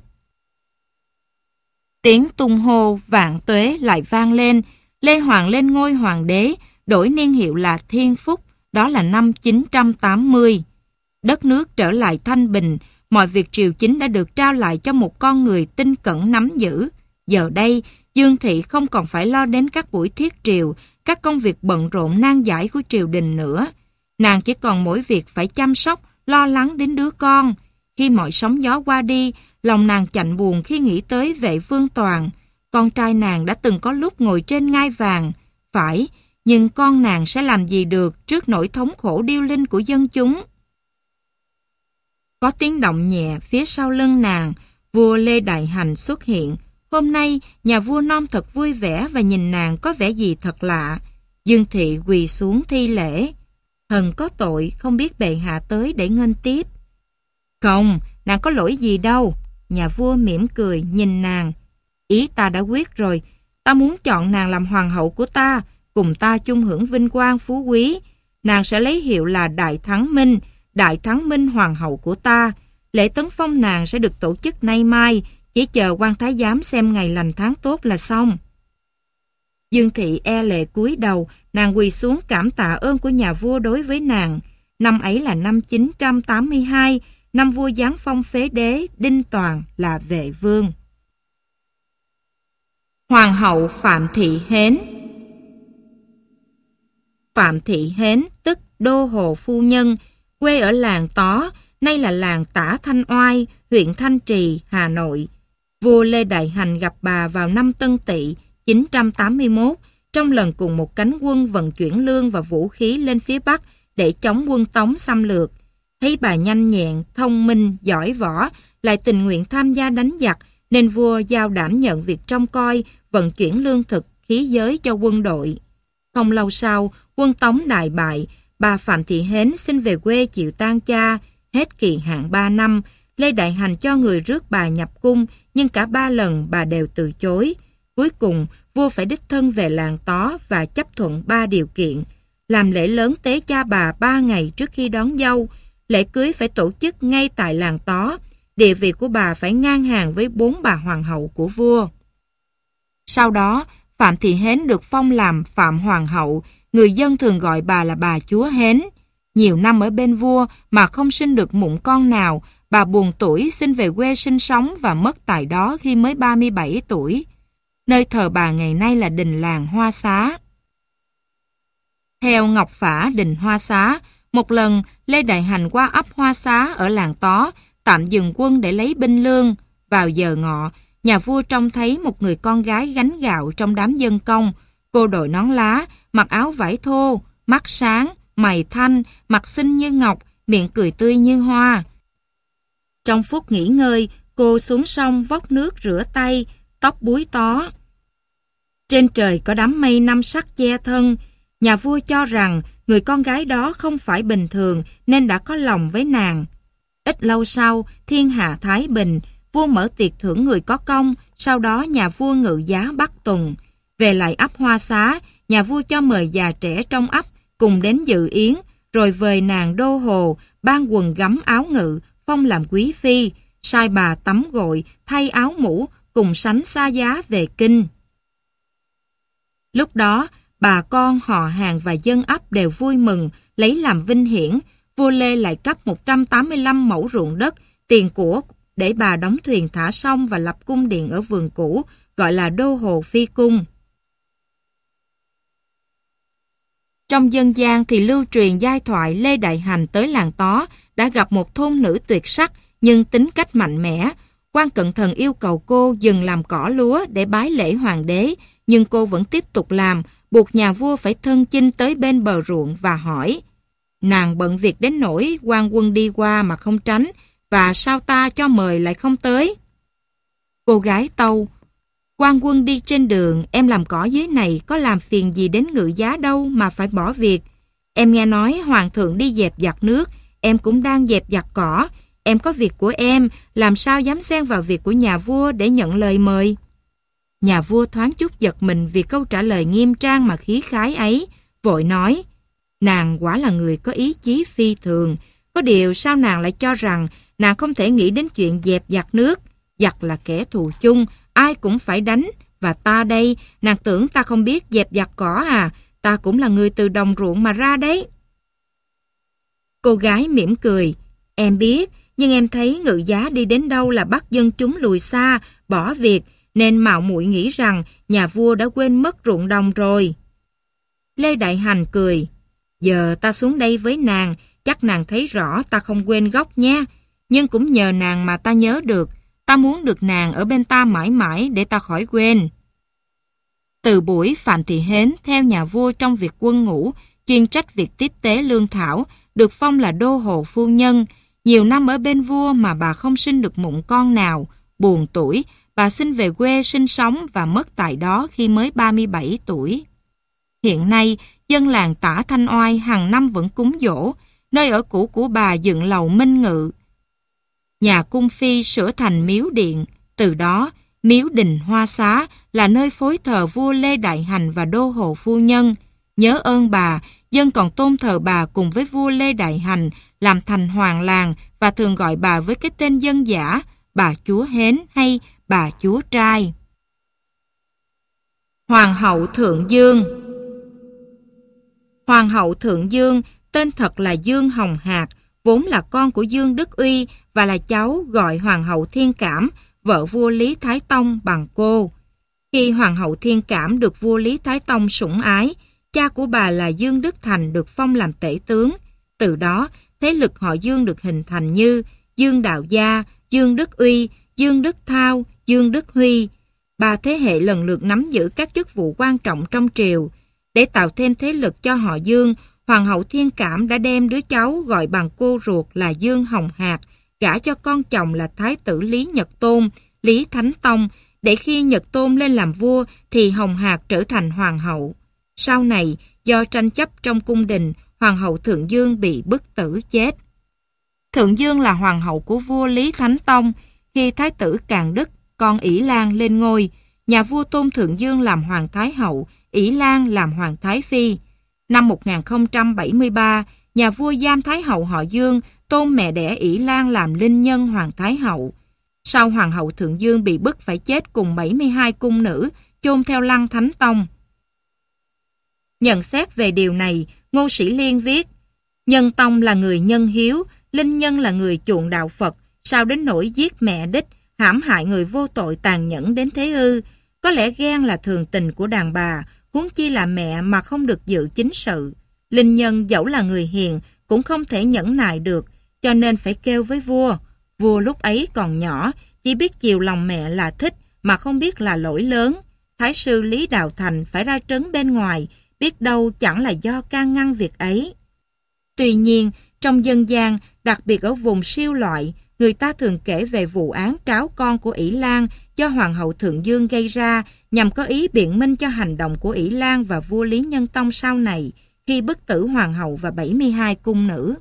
Tiếng tung hô vạn tuế lại vang lên. Lê Hoàng lên ngôi hoàng đế, đổi niên hiệu là Thiên Phúc, đó là năm chín trăm tám mươi. Đất nước trở lại thanh bình, mọi việc triều chính đã được trao lại cho một con người tinh cẩn nắm giữ. Giờ đây, Dương Thị không còn phải lo đến các buổi thiết triều, các công việc bận rộn nan giải của triều đình nữa. Nàng chỉ còn mỗi việc phải chăm sóc, lo lắng đến đứa con. Khi mọi sóng gió qua đi, lòng nàng chạnh buồn khi nghĩ tới Vệ Phương Toàn. Con trai nàng đã từng có lúc ngồi trên ngai vàng. Phải, nhưng con nàng sẽ làm gì được trước nỗi thống khổ điêu linh của dân chúng. Có tiếng động nhẹ phía sau lưng nàng, vua Lê Đại Hành xuất hiện. Hôm nay, nhà vua non thật vui vẻ và nhìn nàng có vẻ gì thật lạ. Dương Thị quỳ xuống thi lễ. Thần có tội, không biết bệ hạ tới để nghênh tiếp. Không, nàng có lỗi gì đâu. Nhà vua mỉm cười nhìn nàng. Ý ta đã quyết rồi, ta muốn chọn nàng làm hoàng hậu của ta, cùng ta chung hưởng vinh quang phú quý. Nàng sẽ lấy hiệu là Đại Thắng Minh, Đại Thắng Minh hoàng hậu của ta. Lễ tấn phong nàng sẽ được tổ chức nay mai, chỉ chờ quan thái giám xem ngày lành tháng tốt là xong. Dương Thị e lệ cúi đầu, nàng quỳ xuống cảm tạ ơn của nhà vua đối với nàng. Năm ấy là năm chín trăm tám mươi hai, năm vua giáng phong phế đế Đinh Toàn là Vệ vương. Hoàng hậu Phạm Thị Hến. Phạm Thị Hến tức Đô Hồ Phu Nhân, quê ở làng Tó, nay là làng Tả Thanh Oai, huyện Thanh Trì, Hà Nội. Vua Lê Đại Hành gặp bà vào năm Tân Tỵ chín trăm tám mươi mốt, trong lần cùng một cánh quân vận chuyển lương và vũ khí lên phía Bắc để chống quân Tống xâm lược. Thấy bà nhanh nhẹn, thông minh, giỏi võ, lại tình nguyện tham gia đánh giặc, nên vua giao đảm nhận việc trông coi, vận chuyển lương thực, khí giới cho quân đội. Không lâu sau, quân Tống đại bại, bà Phạm Thị Hến xin về quê chịu tang cha. Hết kỳ hạn ba năm, Lê Đại Hành cho người rước bà nhập cung, nhưng cả ba lần bà đều từ chối. Cuối cùng, vua phải đích thân về làng Tó và chấp thuận ba điều kiện. Làm lễ lớn tế cha bà ba ngày trước khi đón dâu, lễ cưới phải tổ chức ngay tại làng Tó, địa vị của bà phải ngang hàng với bốn bà hoàng hậu của vua. Sau đó, Phạm Thị Hến được phong làm Phạm Hoàng hậu, người dân thường gọi bà là bà chúa Hến. Nhiều năm ở bên vua mà không sinh được mụn con nào, bà buồn tuổi xin về quê sinh sống và mất tại đó khi mới ba mươi bảy tuổi. Nơi thờ bà ngày nay là đình làng Hoa Xá. Theo Ngọc Phả đình Hoa Xá, một lần Lê Đại Hành qua ấp Hoa Xá ở làng Tó, tạm dừng quân để lấy binh lương. Vào giờ ngọ, nhà vua trông thấy một người con gái gánh gạo trong đám dân công. Cô đội nón lá, mặc áo vải thô, mắt sáng, mày thanh, mặt xinh như ngọc, miệng cười tươi như hoa. Trong phút nghỉ ngơi, cô xuống sông vốc nước rửa tay, tóc búi tó. Trên trời có đám mây năm sắc che thân. Nhà vua cho rằng người con gái đó không phải bình thường nên đã có lòng với nàng. Ít lâu sau, thiên hạ thái bình, vua mở tiệc thưởng người có công, sau đó nhà vua ngự giá Bắc Tuần. Về lại ấp Hoa Xá, nhà vua cho mời già trẻ trong ấp cùng đến dự yến, rồi vời nàng đô hồ, ban quần gấm áo ngự, phong làm quý phi, sai bà tắm gội, thay áo mũ, cùng sánh xa giá về kinh. Lúc đó, bà con, họ hàng và dân ấp đều vui mừng, lấy làm vinh hiển. Vua Lê lại cấp một trăm tám mươi lăm mẫu ruộng đất, tiền của để bà đóng thuyền thả sông và lập cung điện ở vườn cũ, gọi là Đô Hồ Phi Cung. Trong dân gian thì lưu truyền giai thoại Lê Đại Hành tới làng Tó đã gặp một thôn nữ tuyệt sắc nhưng tính cách mạnh mẽ. Quan cận thần yêu cầu cô dừng làm cỏ lúa để bái lễ hoàng đế, nhưng cô vẫn tiếp tục làm, buộc nhà vua phải thân chinh tới bên bờ ruộng và hỏi: nàng bận việc đến nỗi quan quân đi qua mà không tránh, và sao ta cho mời lại không tới? Cô gái tâu: quan quân đi trên đường, em làm cỏ dưới này có làm phiền gì đến ngự giá đâu mà phải bỏ việc. Em nghe nói hoàng thượng đi dẹp giặt nước, em cũng đang dẹp giặt cỏ. Em có việc của em, làm sao dám xen vào việc của nhà vua để nhận lời mời? Nhà vua thoáng chút giật mình vì câu trả lời nghiêm trang mà khí khái ấy, vội nói: nàng quả là người có ý chí phi thường. Có điều sao nàng lại cho rằng nàng không thể nghĩ đến chuyện dẹp giặt nước? Giặt là kẻ thù chung, ai cũng phải đánh. Và ta đây, nàng tưởng ta không biết dẹp giặt cỏ à? Ta cũng là người từ đồng ruộng mà ra đấy. Cô gái mỉm cười: em biết, nhưng em thấy ngự giá đi đến đâu là bắt dân chúng lùi xa, bỏ việc, nên mạo muội nghĩ rằng nhà vua đã quên mất ruộng đồng rồi. Lê Đại Hành cười: giờ ta xuống đây với nàng, chắc nàng thấy rõ ta không quên gốc nha. Nhưng cũng nhờ nàng mà ta nhớ được. Ta muốn được nàng ở bên ta mãi mãi để ta khỏi quên. Từ buổi Phạm Thị Hến theo nhà vua trong việc quân ngũ, chuyên trách việc tiếp tế lương thảo, được phong là đô hồ phu nhân. Nhiều năm ở bên vua mà bà không sinh được mụn con nào. Buồn tuổi, bà xin về quê sinh sống và mất tại đó khi mới ba mươi bảy tuổi. Hiện nay, dân làng Tả Thanh Oai hàng năm vẫn cúng giỗ. Nơi ở cũ của bà dựng lầu Minh Ngự. Nhà cung phi sửa thành miếu điện. Từ đó, miếu đình Hoa Xá là nơi phối thờ vua Lê Đại Hành và đô hồ phu nhân. Nhớ ơn bà, dân còn tôn thờ bà cùng với vua Lê Đại Hành làm thành hoàng làng và thường gọi bà với cái tên dân dã bà chúa Hến hay bà chúa trai. Hoàng hậu Thượng Dương. Hoàng hậu Thượng Dương tên thật là Dương Hồng Hạc, vốn là con của Dương Đức Uy và là cháu gọi Hoàng hậu Thiên Cảm, vợ vua Lý Thái Tông bằng cô. Khi Hoàng hậu Thiên Cảm được vua Lý Thái Tông sủng ái, cha của bà là Dương Đức Thành được phong làm tể tướng. Từ đó, thế lực họ Dương được hình thành như Dương Đạo Gia, Dương Đức Uy, Dương Đức Thao, Dương Đức Huy. Ba thế hệ lần lượt nắm giữ các chức vụ quan trọng trong triều. Để tạo thêm thế lực cho họ Dương, Hoàng hậu Thiên Cảm đã đem đứa cháu gọi bằng cô ruột là Dương Hồng Hạc gả cho con chồng là Thái tử Lý Nhật Tôn, Lý Thánh Tông, để khi Nhật Tôn lên làm vua thì Hồng Hạc trở thành hoàng hậu. Sau này, do tranh chấp trong cung đình, Hoàng hậu Thượng Dương bị bức tử chết. Thượng Dương là hoàng hậu của vua Lý Thánh Tông. Khi Thái tử Càn Đức, con Ỷ Lan lên ngôi, nhà vua tôn Thượng Dương làm hoàng thái hậu, Ỷ Lan làm hoàng thái phi. Năm một nghìn không trăm bảy mươi ba, nhà vua giam thái hậu họ Dương, tôn mẹ đẻ Ỷ Lan làm linh nhân hoàng thái hậu. Sau Hoàng hậu Thượng Dương bị bức phải chết cùng bảy mươi hai cung nữ, chôn theo lăng Thánh Tông. Nhận xét về điều này, Ngô Sĩ Liên viết: Nhân Tông là người nhân hiếu, linh nhân là người chuộng đạo Phật, sao đến nỗi giết mẹ đích, hãm hại người vô tội tàn nhẫn đến thế ư? Có lẽ ghen là thường tình của đàn bà, huống chi là mẹ mà không được dự chính sự. Linh Nhân dẫu là người hiền cũng không thể nhẫn nại được, cho nên phải kêu với vua. Vua lúc ấy còn nhỏ, chỉ biết chiều lòng mẹ là thích mà không biết là lỗi lớn. Thái sư Lý Đạo Thành phải ra trấn bên ngoài, biết đâu chẳng là do can ngăn việc ấy. Tuy nhiên, trong dân gian, đặc biệt ở vùng siêu loại, người ta thường kể về vụ án tráo con của Ỷ Lan do Hoàng hậu Thượng Dương gây ra, nhằm có ý biện minh cho hành động của Ỷ Lan và vua Lý Nhân Tông sau này, khi bức tử Hoàng hậu và bảy mươi hai cung nữ.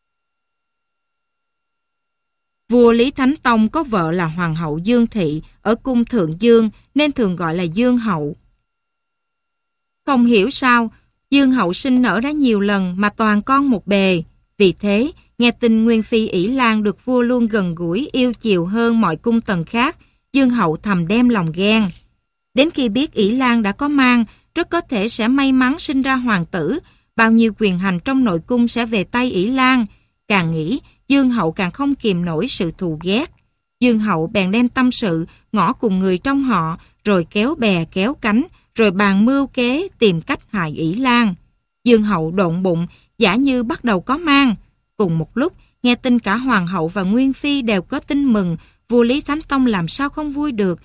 Vua Lý Thánh Tông có vợ là Hoàng hậu Dương Thị ở cung Thượng Dương nên thường gọi là Dương hậu. Không hiểu sao, Dương hậu sinh nở đã nhiều lần mà toàn con một bề. Vì thế, nghe tin Nguyên Phi Ỷ Lan được vua luôn gần gũi yêu chiều hơn mọi cung tần khác, Dương hậu thầm đem lòng ghen. Đến khi biết Ỷ Lan đã có mang, rất có thể sẽ may mắn sinh ra hoàng tử, bao nhiêu quyền hành trong nội cung sẽ về tay Ỷ Lan. Càng nghĩ, Dương hậu càng không kìm nổi sự thù ghét. Dương hậu bèn đem tâm sự, ngỏ cùng người trong họ, rồi kéo bè kéo cánh, rồi bàn mưu kế tìm cách hại Ỷ Lan. Dương hậu độn bụng, giả như bắt đầu có mang. Cùng một lúc, nghe tin cả Hoàng hậu và Nguyên Phi đều có tin mừng, vua Lý Thánh Tông làm sao không vui được.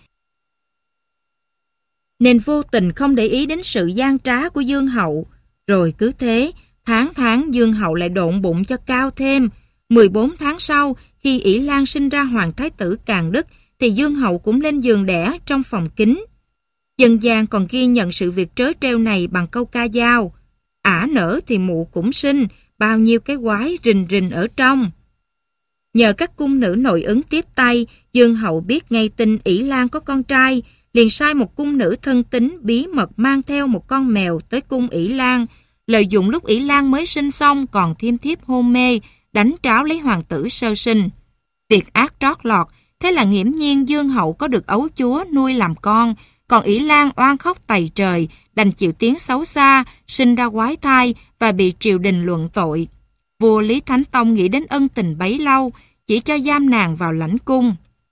Nên vô tình không để ý đến sự gian trá của Dương hậu. Rồi cứ thế, tháng tháng Dương hậu lại độn bụng cho cao thêm. mười bốn tháng sau, khi Ỷ Lan sinh ra Hoàng Thái tử Càn Đức, thì Dương hậu cũng lên giường đẻ trong phòng kín. Dân gian còn ghi nhận sự việc trớ trêu này bằng câu ca dao: ả nở thì mụ cũng sinh, bao nhiêu cái quái rình rình ở trong. Nhờ các cung nữ nội ứng tiếp tay, Dương hậu biết ngay tin Ỷ Lan có con trai, liền sai một cung nữ thân tín bí mật mang theo một con mèo tới cung Ỷ Lan, lợi dụng lúc Ỷ Lan mới sinh xong còn thiêm thiếp hôn mê, đánh tráo lấy hoàng tử sơ sinh. Việc ác trót lọt, thế là nghiễm nhiên Dương hậu có được ấu chúa nuôi làm con, còn Ỷ Lan oan khóc tày trời, đành chịu tiếng xấu xa, sinh ra quái thai và bị triều đình luận tội. Vua Lý Thánh Tông nghĩ đến ân tình bấy lâu, chỉ cho giam nàng vào lãnh cung.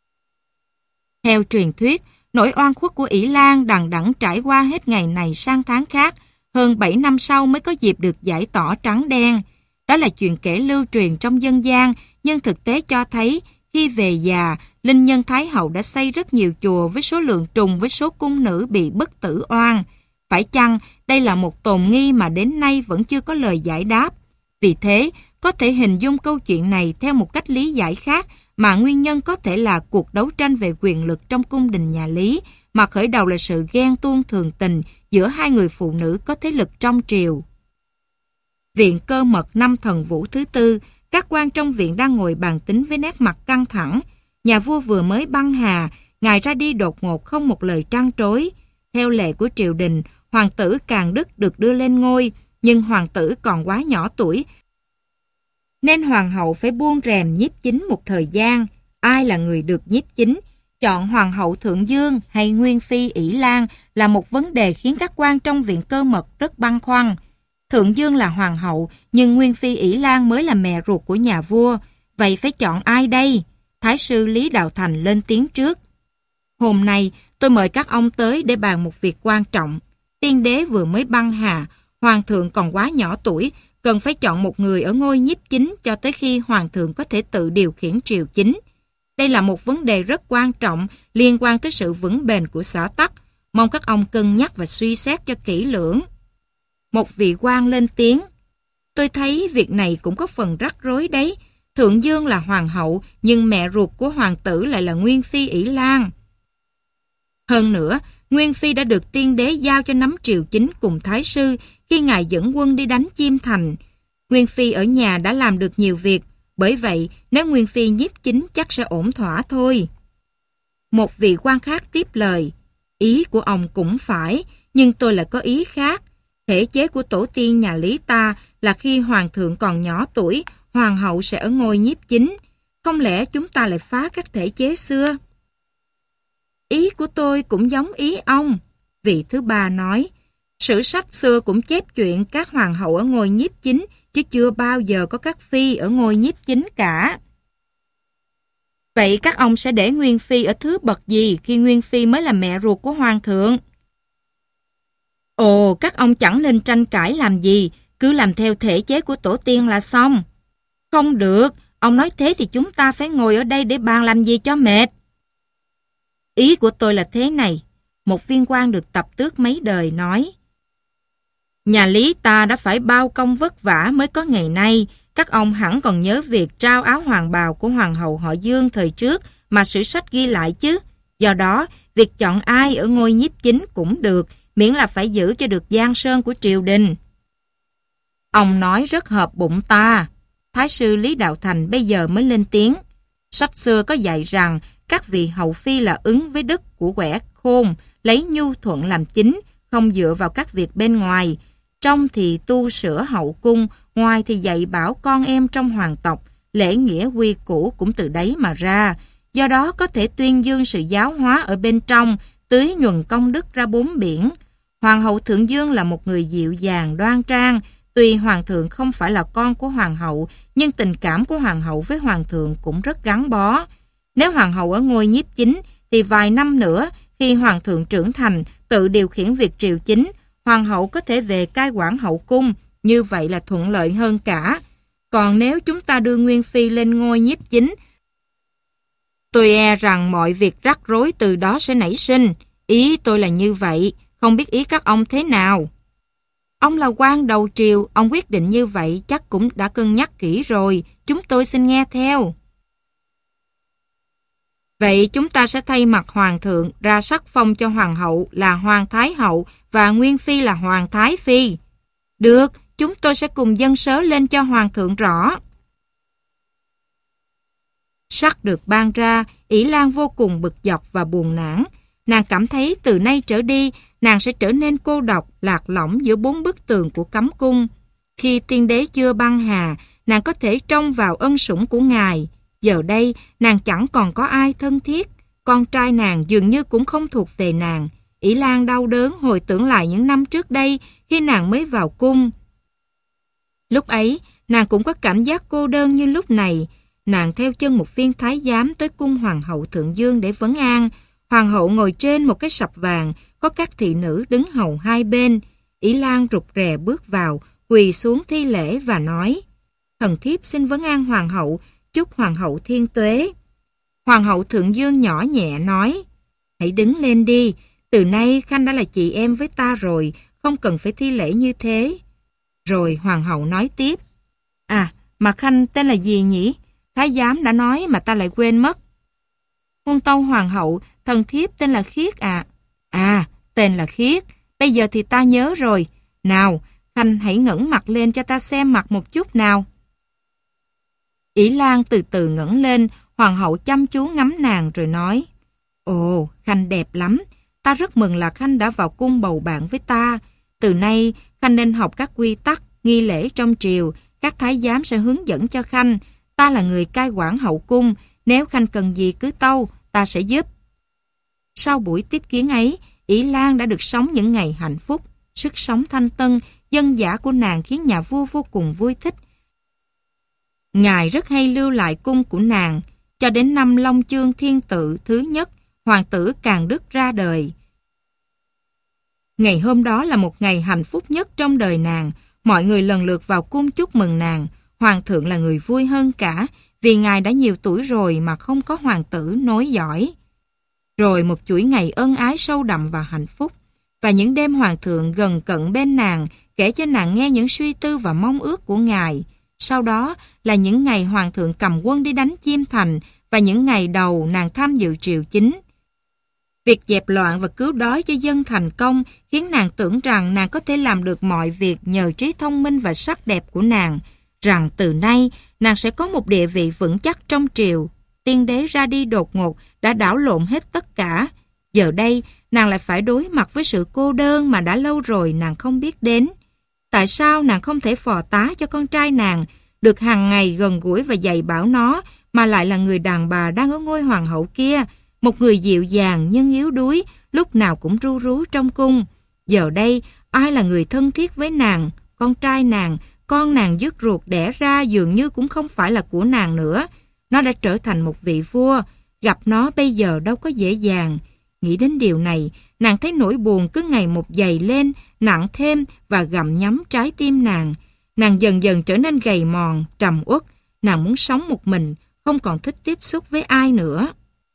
Theo truyền thuyết, nỗi oan khuất của Ỷ Lan đằng đẵng trải qua hết ngày này sang tháng khác, hơn bảy năm sau mới có dịp được giải tỏ trắng đen. Đó là chuyện kể lưu truyền trong dân gian, nhưng thực tế cho thấy khi về già, Linh Nhân Thái hậu đã xây rất nhiều chùa với số lượng trùng với số cung nữ bị bức tử oan. Phải chăng đây là một tồn nghi mà đến nay vẫn chưa có lời giải đáp? Vì thế, có thể hình dung câu chuyện này theo một cách lý giải khác, mà nguyên nhân có thể là cuộc đấu tranh về quyền lực trong cung đình nhà Lý, mà khởi đầu là sự ghen tuông thường tình giữa hai người phụ nữ có thế lực trong triều. Viện Cơ Mật năm Thần Vũ thứ tư, các quan trong viện đang ngồi bàn tính với nét mặt căng thẳng. Nhà vua vừa mới băng hà, ngài ra đi đột ngột không một lời trăn trối. Theo lệ của triều đình, hoàng tử Càn Đức được đưa lên ngôi, nhưng hoàng tử còn quá nhỏ tuổi, nên hoàng hậu phải buông rèm nhiếp chính một thời gian. Ai là người được nhiếp chính? Chọn hoàng hậu Thượng Dương hay Nguyên Phi Ỷ Lan là một vấn đề khiến các quan trong viện Cơ Mật rất băn khoăn. Thượng Dương là hoàng hậu, nhưng Nguyên Phi Ỷ Lan mới là mẹ ruột của nhà vua. Vậy phải chọn ai đây? Thái sư Lý Đạo Thành lên tiếng trước. Hôm nay, tôi mời các ông tới để bàn một việc quan trọng. Tiên đế vừa mới băng hà, hoàng thượng còn quá nhỏ tuổi, cần phải chọn một người ở ngôi nhiếp chính cho tới khi hoàng thượng có thể tự điều khiển triều chính. Đây là một vấn đề rất quan trọng liên quan tới sự vững bền của xã tắc. Mong các ông cân nhắc và suy xét cho kỹ lưỡng. Một vị quan lên tiếng. Tôi thấy việc này cũng có phần rắc rối đấy. Thượng Dương là hoàng hậu, nhưng mẹ ruột của hoàng tử lại là Nguyên Phi Ỷ Lan. Hơn nữa, Nguyên Phi đã được tiên đế giao cho nắm triều chính cùng thái sư khi ngài dẫn quân đi đánh Chiêm Thành. Nguyên Phi ở nhà đã làm được nhiều việc, bởi vậy nếu Nguyên Phi nhiếp chính chắc sẽ ổn thỏa thôi. Một vị quan khác tiếp lời. Ý của ông cũng phải, nhưng tôi lại có ý khác. Thể chế của tổ tiên nhà Lý ta là khi hoàng thượng còn nhỏ tuổi, hoàng hậu sẽ ở ngôi nhiếp chính. Không lẽ chúng ta lại phá các thể chế xưa? Ý của tôi cũng giống ý ông. Vị thứ ba nói. Sử sách xưa cũng chép chuyện các hoàng hậu ở ngôi nhiếp chính, chứ chưa bao giờ có các phi ở ngôi nhiếp chính cả. Vậy các ông sẽ để Nguyên Phi ở thứ bậc gì khi Nguyên Phi mới là mẹ ruột của Hoàng thượng? Ồ, các ông chẳng nên tranh cãi làm gì, cứ làm theo thể chế của tổ tiên là xong. Không được, ông nói thế thì chúng ta phải ngồi ở đây để bàn làm gì cho mệt. Ý của tôi là thế này, một viên quan được tập tước mấy đời nói. Nhà Lý ta đã phải bao công vất vả mới có ngày nay, các ông hẳn còn nhớ việc trao áo hoàng bào của Hoàng hậu họ Dương thời trước mà sử sách ghi lại chứ. Do đó, việc chọn ai ở ngôi nhiếp chính cũng được, miễn là phải giữ cho được giang sơn của triều đình. Ông nói rất hợp bụng ta. Thái sư Lý Đạo Thành bây giờ mới lên tiếng. Sách xưa có dạy rằng các vị hậu phi là ứng với đức của quẻ khôn, lấy nhu thuận làm chính, không dựa vào các việc bên ngoài. Trong thì tu sửa hậu cung, ngoài thì dạy bảo con em trong hoàng tộc, lễ nghĩa quy củ cũng từ đấy mà ra. Do đó có thể tuyên dương sự giáo hóa ở bên trong, tưới nhuần công đức ra bốn biển. Hoàng hậu Thượng Dương là một người dịu dàng đoan trang. Tuy hoàng thượng không phải là con của hoàng hậu, nhưng tình cảm của hoàng hậu với hoàng thượng cũng rất gắn bó. Nếu hoàng hậu ở ngôi nhiếp chính, thì vài năm nữa, khi hoàng thượng trưởng thành, tự điều khiển việc triều chính, hoàng hậu có thể về cai quản hậu cung, như vậy là thuận lợi hơn cả. Còn nếu chúng ta đưa Nguyên Phi lên ngôi nhiếp chính, tôi e rằng mọi việc rắc rối từ đó sẽ nảy sinh. Ý tôi là như vậy, không biết ý các ông thế nào. Ông là quan đầu triều, ông quyết định như vậy chắc cũng đã cân nhắc kỹ rồi, chúng tôi xin nghe theo. Vậy chúng ta sẽ thay mặt hoàng thượng ra sắc phong cho hoàng hậu là Hoàng Thái Hậu và Nguyên Phi là Hoàng Thái Phi. Được, chúng tôi sẽ cùng dâng sớ lên cho hoàng thượng rõ. Sắc được ban ra, Ỷ Lan vô cùng bực dọc và buồn nản. Nàng cảm thấy từ nay trở đi, nàng sẽ trở nên cô độc, lạc lõng giữa bốn bức tường của cấm cung. Khi tiên đế chưa băng hà, nàng có thể trông vào ân sủng của ngài. Giờ đây, nàng chẳng còn có ai thân thiết. Con trai nàng dường như cũng không thuộc về nàng. Ỷ Lan đau đớn hồi tưởng lại những năm trước đây khi nàng mới vào cung. Lúc ấy, nàng cũng có cảm giác cô đơn như lúc này. Nàng theo chân một viên thái giám tới cung Hoàng hậu Thượng Dương để vấn an. Hoàng hậu ngồi trên một cái sập vàng, có các thị nữ đứng hầu hai bên. Ỷ Lan rụt rè bước vào, quỳ xuống thi lễ và nói: Thần thiếp xin vấn an hoàng hậu, chúc hoàng hậu thiên tuế. Hoàng hậu Thượng Dương nhỏ nhẹ nói: Hãy đứng lên đi, từ nay Khanh đã là chị em với ta rồi, không cần phải thi lễ như thế. Rồi hoàng hậu nói tiếp: À, mà Khanh tên là gì nhỉ? Thái giám đã nói mà ta lại quên mất. Muôn tâu hoàng hậu, thần thiếp tên là Khiết ạ. À. à, tên là Khiết, bây giờ thì ta nhớ rồi. Nào, Khanh hãy ngẩng mặt lên cho ta xem mặt một chút nào. Ỷ Lan từ từ ngẩng lên, hoàng hậu chăm chú ngắm nàng rồi nói: Ồ, Khanh đẹp lắm, ta rất mừng là Khanh đã vào cung bầu bạn với ta. Từ nay, Khanh nên học các quy tắc, nghi lễ trong triều, các thái giám sẽ hướng dẫn cho Khanh. Ta là người cai quản hậu cung, nếu Khanh cần gì cứ tâu, ta sẽ giúp. Sau buổi tiếp kiến ấy, Ỷ Lan đã được sống những ngày hạnh phúc. Sức sống thanh tân, dân dã của nàng khiến nhà vua vô cùng vui thích. Ngài rất hay lưu lại cung của nàng, cho đến năm Long Chương Thiên Tự thứ nhất, hoàng tử Càn Đức ra đời. Ngày hôm đó là một ngày hạnh phúc nhất trong đời nàng, mọi người lần lượt vào cung chúc mừng nàng. Hoàng thượng là người vui hơn cả, vì ngài đã nhiều tuổi rồi mà không có hoàng tử nối dõi. Rồi một chuỗi ngày ân ái sâu đậm và hạnh phúc, và những đêm hoàng thượng gần cận bên nàng, kể cho nàng nghe những suy tư và mong ước của ngài. Sau đó là những ngày hoàng thượng cầm quân đi đánh Chiêm Thành, và những ngày đầu nàng tham dự triều chính. Việc dẹp loạn và cứu đói cho dân thành công khiến nàng tưởng rằng nàng có thể làm được mọi việc nhờ trí thông minh và sắc đẹp của nàng, rằng từ nay nàng sẽ có một địa vị vững chắc trong triều. Tiên đế ra đi đột ngột đã đảo lộn hết tất cả. Giờ đây nàng lại phải đối mặt với sự cô đơn mà đã lâu rồi nàng không biết đến. Tại sao nàng không thể phò tá cho con trai nàng, được hàng ngày gần gũi và dạy bảo nó, mà lại là người đàn bà đang ở ngôi hoàng hậu kia, một người dịu dàng nhưng yếu đuối, lúc nào cũng ru rú trong cung. Giờ đây, ai là người thân thiết với nàng? Con trai nàng, con nàng dứt ruột đẻ ra dường như cũng không phải là của nàng nữa. Nó đã trở thành một vị vua, gặp nó bây giờ đâu có dễ dàng. Nghĩ đến điều này, nàng thấy nỗi buồn cứ ngày một dày lên, nặng thêm và gặm nhấm trái tim nàng. Nàng dần dần trở nên gầy mòn, trầm uất. Nàng muốn sống một mình, không còn thích tiếp xúc với ai nữa.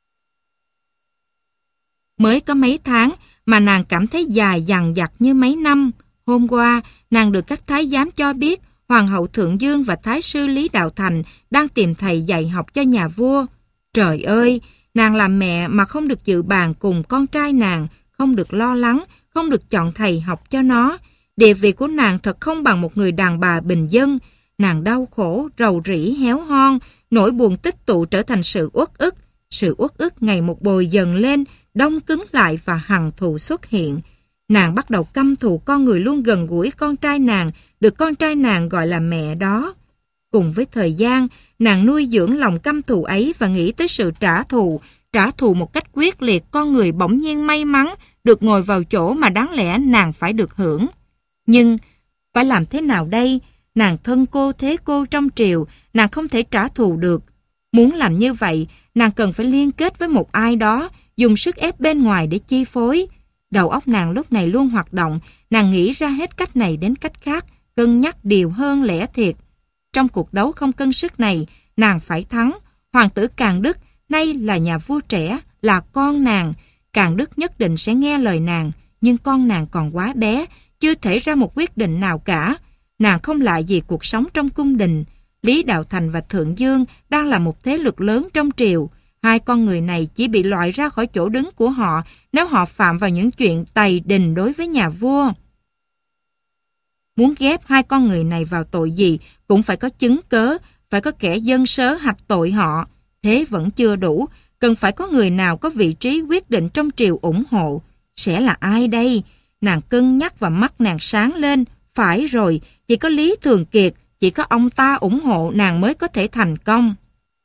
Mới có mấy tháng mà nàng cảm thấy dài dằng dặc như mấy năm. Hôm qua, nàng được các thái giám cho biết Hoàng hậu Thượng Dương và Thái sư Lý Đạo Thành đang tìm thầy dạy học cho nhà vua. Trời ơi, nàng làm mẹ mà không được dự bàn cùng con trai nàng, không được lo lắng, không được chọn thầy học cho nó. Địa vị của nàng thật không bằng một người đàn bà bình dân. Nàng đau khổ, rầu rĩ, héo hon, nỗi buồn tích tụ trở thành sự uất ức. Sự uất ức ngày một bồi dần lên, đông cứng lại và hằn thù xuất hiện. Nàng bắt đầu căm thù con người luôn gần gũi con trai nàng, được con trai nàng gọi là mẹ đó. Cùng với thời gian, nàng nuôi dưỡng lòng căm thù ấy và nghĩ tới sự trả thù, trả thù một cách quyết liệt. Con người bỗng nhiên may mắn được ngồi vào chỗ mà đáng lẽ nàng phải được hưởng. Nhưng phải làm thế nào đây? Nàng thân cô thế cô trong triều, nàng không thể trả thù được. Muốn làm như vậy, nàng cần phải liên kết với một ai đó, dùng sức ép bên ngoài để chi phối. Đầu óc nàng lúc này luôn hoạt động, nàng nghĩ ra hết cách này đến cách khác, cân nhắc điều hơn lẽ thiệt. Trong cuộc đấu không cân sức này, nàng phải thắng. Hoàng tử Càn Đức nay là nhà vua trẻ, là con nàng. Càn Đức nhất định sẽ nghe lời nàng, nhưng con nàng còn quá bé, chưa thể ra một quyết định nào cả. Nàng không lạ gì cuộc sống trong cung đình. Lý Đạo Thành và Thượng Dương đang là một thế lực lớn trong triều. Hai con người này chỉ bị loại ra khỏi chỗ đứng của họ nếu họ phạm vào những chuyện tày đình đối với nhà vua. Muốn ghép hai con người này vào tội gì cũng phải có chứng cớ, phải có kẻ dân sớ hạch tội họ. Thế vẫn chưa đủ, cần phải có người nào có vị trí quyết định trong triều ủng hộ. Sẽ là ai đây? Nàng cân nhắc và mắt nàng sáng lên. Phải rồi, chỉ có Lý Thường Kiệt, chỉ có ông ta ủng hộ nàng mới có thể thành công.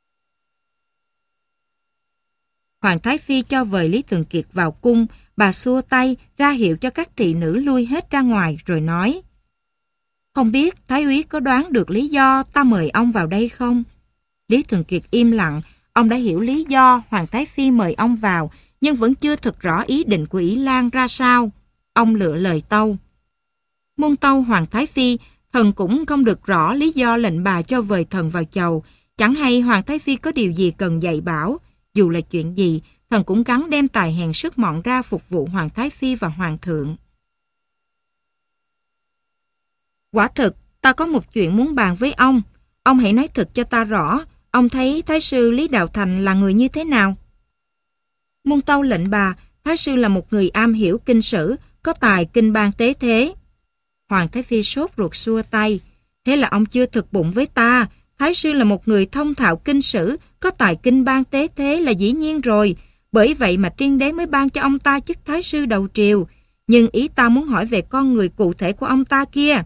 Hoàng Thái Phi cho vời Lý Thường Kiệt vào cung, bà xua tay ra hiệu cho các thị nữ lui hết ra ngoài rồi nói: Không biết Thái úy có đoán được lý do ta mời ông vào đây không? Lý Thường Kiệt im lặng, ông đã hiểu lý do Hoàng Thái Phi mời ông vào, nhưng vẫn chưa thực rõ ý định của Ỷ Lan ra sao. Ông lựa lời tâu: Muôn tâu Hoàng Thái Phi, thần cũng không được rõ lý do lệnh bà cho vời thần vào chầu. Chẳng hay Hoàng Thái Phi có điều gì cần dạy bảo. Dù là chuyện gì, thần cũng gắng đem tài hèn sức mọn ra phục vụ Hoàng Thái Phi và Hoàng thượng. Quả thực, ta có một chuyện muốn bàn với ông. Ông hãy nói thật cho ta rõ, ông thấy Thái sư Lý Đạo Thành là người như thế nào? Muôn tâu lệnh bà, Thái sư là một người am hiểu kinh sử, có tài kinh ban tế thế. Hoàng Thái Phi sốt ruột xua tay. Thế là ông chưa thực bụng với ta. Thái sư là một người thông thạo kinh sử, có tài kinh ban tế thế là dĩ nhiên rồi. Bởi vậy mà tiên đế mới ban cho ông ta chức Thái sư đầu triều. Nhưng ý ta muốn hỏi về con người cụ thể của ông ta kia.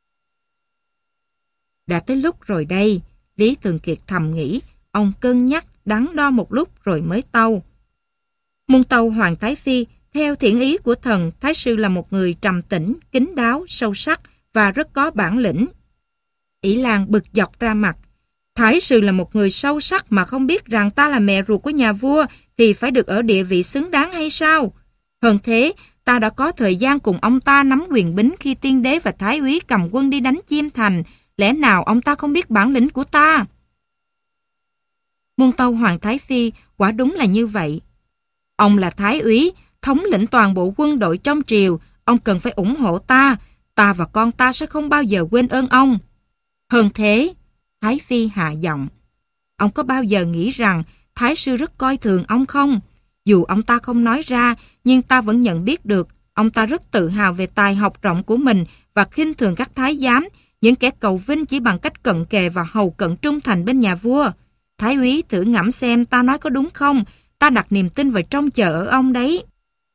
Đã tới lúc rồi đây, Lý Thường Kiệt thầm nghĩ. Ông cân nhắc, đắn đo một lúc rồi mới tâu. Muôn tâu Hoàng Thái Phi, theo thiện ý của thần, Thái sư là một người trầm tĩnh, kín đáo, sâu sắc và rất có bản lĩnh. Ỷ Lan bực dọc ra mặt. Thái sư là một người sâu sắc mà không biết rằng ta là mẹ ruột của nhà vua thì phải được ở địa vị xứng đáng hay sao? Hơn thế, ta đã có thời gian cùng ông ta nắm quyền bính khi tiên đế và thái úy cầm quân đi đánh Chiêm Thành. Lẽ nào ông ta không biết bản lĩnh của ta? Muôn tâu Hoàng Thái Phi, quả đúng là như vậy. Ông là thái úy, thống lĩnh toàn bộ quân đội trong triều, ông cần phải ủng hộ ta. Ta và con ta sẽ không bao giờ quên ơn ông. Hơn thế, Thái Phi hạ giọng. Ông có bao giờ nghĩ rằng Thái sư rất coi thường ông không? Dù ông ta không nói ra, nhưng ta vẫn nhận biết được. Ông ta rất tự hào về tài học rộng của mình và khinh thường các thái giám, những kẻ cầu vinh chỉ bằng cách cận kề và hầu cận trung thành bên nhà vua. Thái úy thử ngẫm xem ta nói có đúng không? Ta đặt niềm tin và trông chờ ở ông đấy.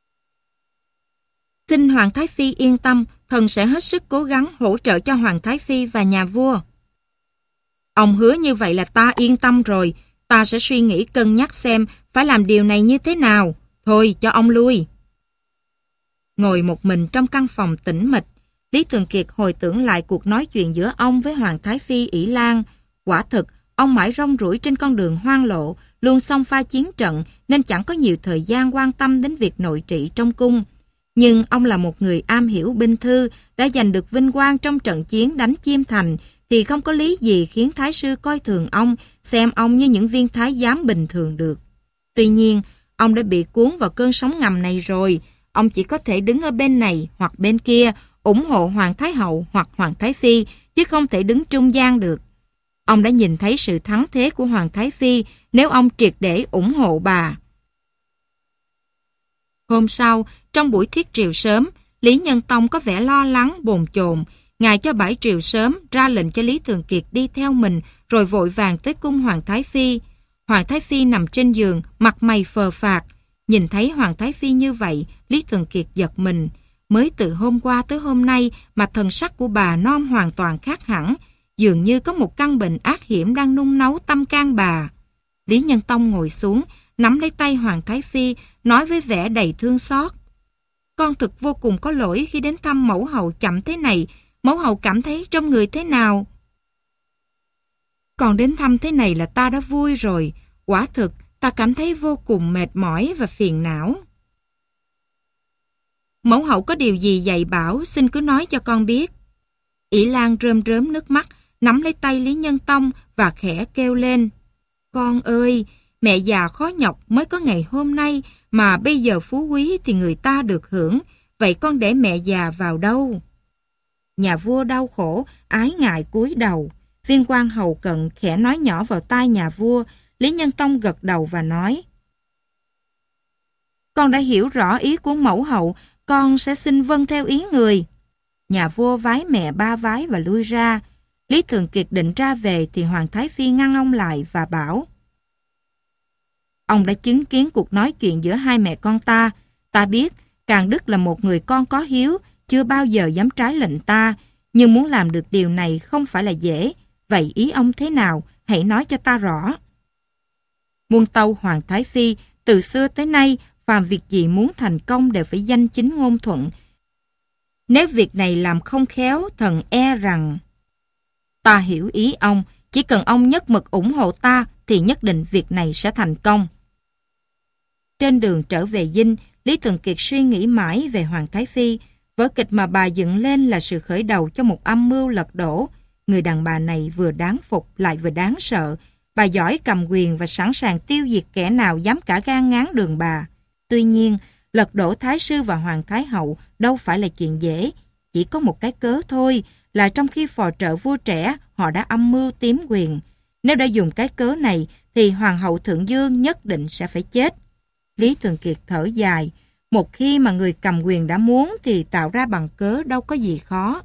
Xin Hoàng Thái Phi yên tâm, thần sẽ hết sức cố gắng hỗ trợ cho Hoàng Thái Phi và nhà vua. Ông hứa như vậy là ta yên tâm rồi. Ta sẽ suy nghĩ cân nhắc xem phải làm điều này như thế nào. Thôi cho ông lui. Ngồi một mình trong căn phòng tĩnh mịch, Lý Thường Kiệt hồi tưởng lại cuộc nói chuyện giữa ông với Hoàng Thái Phi Ỷ Lan. Quả thực, Ông mãi rong ruổi trên con đường hoang lộ, luôn xông pha chiến trận nên chẳng có nhiều thời gian quan tâm đến việc nội trị trong cung. Nhưng ông là một người am hiểu binh thư, đã giành được vinh quang trong trận chiến đánh Chiêm Thành, thì không có lý gì khiến thái sư coi thường ông, xem ông như những viên thái giám bình thường được. Tuy nhiên, ông đã bị cuốn vào cơn sóng ngầm này rồi. Ông chỉ có thể đứng ở bên này hoặc bên kia, ủng hộ Hoàng Thái Hậu hoặc Hoàng Thái Phi, chứ không thể đứng trung gian được. Ông đã nhìn thấy sự thắng thế của Hoàng Thái Phi nếu ông triệt để ủng hộ bà. Hôm sau, trong buổi thiết triều sớm, Lý Nhân Tông có vẻ lo lắng, bồn chồn. Ngài cho bãi triều sớm, ra lệnh cho Lý Thường Kiệt đi theo mình, rồi vội vàng tới cung Hoàng Thái Phi. Hoàng Thái Phi nằm trên giường, mặt mày phờ phạc. Nhìn thấy Hoàng Thái Phi như vậy, Lý Thường Kiệt giật mình. Mới từ hôm qua tới hôm nay mà thần sắc của bà non hoàn toàn khác hẳn, dường như có một căn bệnh ác hiểm đang nung nấu tâm can bà. Lý Nhân Tông ngồi xuống, nắm lấy tay Hoàng Thái Phi, nói với vẻ đầy thương xót. Con thực vô cùng có lỗi khi đến thăm mẫu hậu chậm thế này. Mẫu hậu cảm thấy trong người thế nào? Còn đến thăm thế này là ta đã vui rồi. Quả thực, ta cảm thấy vô cùng mệt mỏi và phiền não. Mẫu hậu có điều gì dạy bảo, xin cứ nói cho con biết. Ỷ Lan rơm rớm nước mắt, nắm lấy tay Lý Nhân Tông và khẽ kêu lên. Con ơi, mẹ già khó nhọc mới có ngày hôm nay, mà bây giờ phú quý thì người ta được hưởng, vậy con để mẹ già vào đâu? Nhà vua đau khổ, ái ngại cúi đầu. Viên quan hầu cận khẽ nói nhỏ vào tai nhà vua. Lý Nhân Tông gật đầu và nói. Con đã hiểu rõ ý của mẫu hậu, con sẽ xin vâng theo ý người. Nhà vua vái mẹ ba vái và lui ra. Lý Thường Kiệt định ra về thì Hoàng Thái Phi ngăn ông lại và bảo. Ông đã chứng kiến cuộc nói chuyện giữa hai mẹ con ta. Ta biết Càng Đức là một người con có hiếu, chưa bao giờ dám trái lệnh ta, nhưng muốn làm được điều này không phải là dễ. Vậy ý ông thế nào? Hãy nói cho ta rõ. Muôn tâu Hoàng Thái Phi, từ xưa tới nay, phàm việc gì muốn thành công đều phải danh chính ngôn thuận. Nếu việc này làm không khéo, thần e rằng... Ta hiểu ý ông, chỉ cần ông nhất mực ủng hộ ta thì nhất định việc này sẽ thành công. Trên đường trở về Dinh, Lý Thường Kiệt suy nghĩ mãi về Hoàng Thái Phi. Vở kịch mà bà dựng lên là sự khởi đầu cho một âm mưu lật đổ. Người đàn bà này vừa đáng phục lại vừa đáng sợ. Bà giỏi cầm quyền và sẵn sàng tiêu diệt kẻ nào dám cả gan ngáng đường bà. Tuy nhiên, lật đổ Thái sư và Hoàng Thái hậu đâu phải là chuyện dễ. Chỉ có một cái cớ thôi, là trong khi phò trợ vua trẻ, họ đã âm mưu tiếm quyền. Nếu đã dùng cái cớ này, thì Hoàng hậu Thượng Dương nhất định sẽ phải chết. Lý Thường Kiệt thở dài. Một khi mà người cầm quyền đã muốn thì tạo ra bằng cớ đâu có gì khó.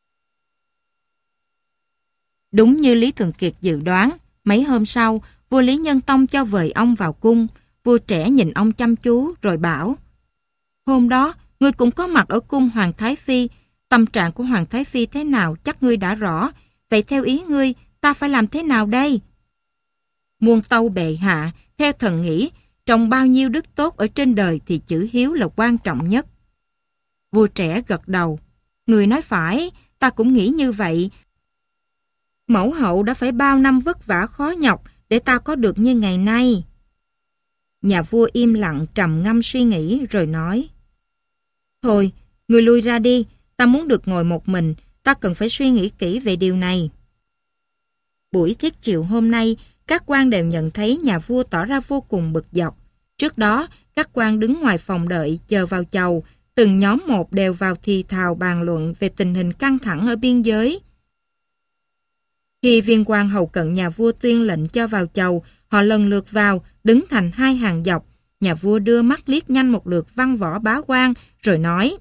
Đúng như Lý Thường Kiệt dự đoán, mấy hôm sau, vua Lý Nhân Tông cho vời ông vào cung. Vua trẻ nhìn ông chăm chú rồi bảo: Hôm đó, ngươi cũng có mặt ở cung Hoàng Thái Phi. Tâm trạng của Hoàng Thái Phi thế nào chắc ngươi đã rõ. Vậy theo ý ngươi, ta phải làm thế nào đây? Muôn tâu bệ hạ, theo thần nghĩ, trong bao nhiêu đức tốt ở trên đời thì chữ hiếu là quan trọng nhất. Vua trẻ gật đầu. Người nói phải, ta cũng nghĩ như vậy. Mẫu hậu đã phải bao năm vất vả khó nhọc để ta có được như ngày nay. Nhà vua im lặng trầm ngâm suy nghĩ rồi nói: Thôi, người lui ra đi, ta muốn được ngồi một mình, ta cần phải suy nghĩ kỹ về điều này. Buổi thiết triều hôm nay, các quan đều nhận thấy nhà vua tỏ ra vô cùng bực dọc. Trước đó, các quan đứng ngoài phòng đợi chờ vào chầu, từng nhóm một đều vào thì thào bàn luận về tình hình căng thẳng ở biên giới. Khi viên quan hầu cận nhà vua tuyên lệnh cho vào chầu, họ lần lượt vào, đứng thành hai hàng dọc. Nhà vua đưa mắt liếc nhanh một lượt văn võ bá quan, rồi nói: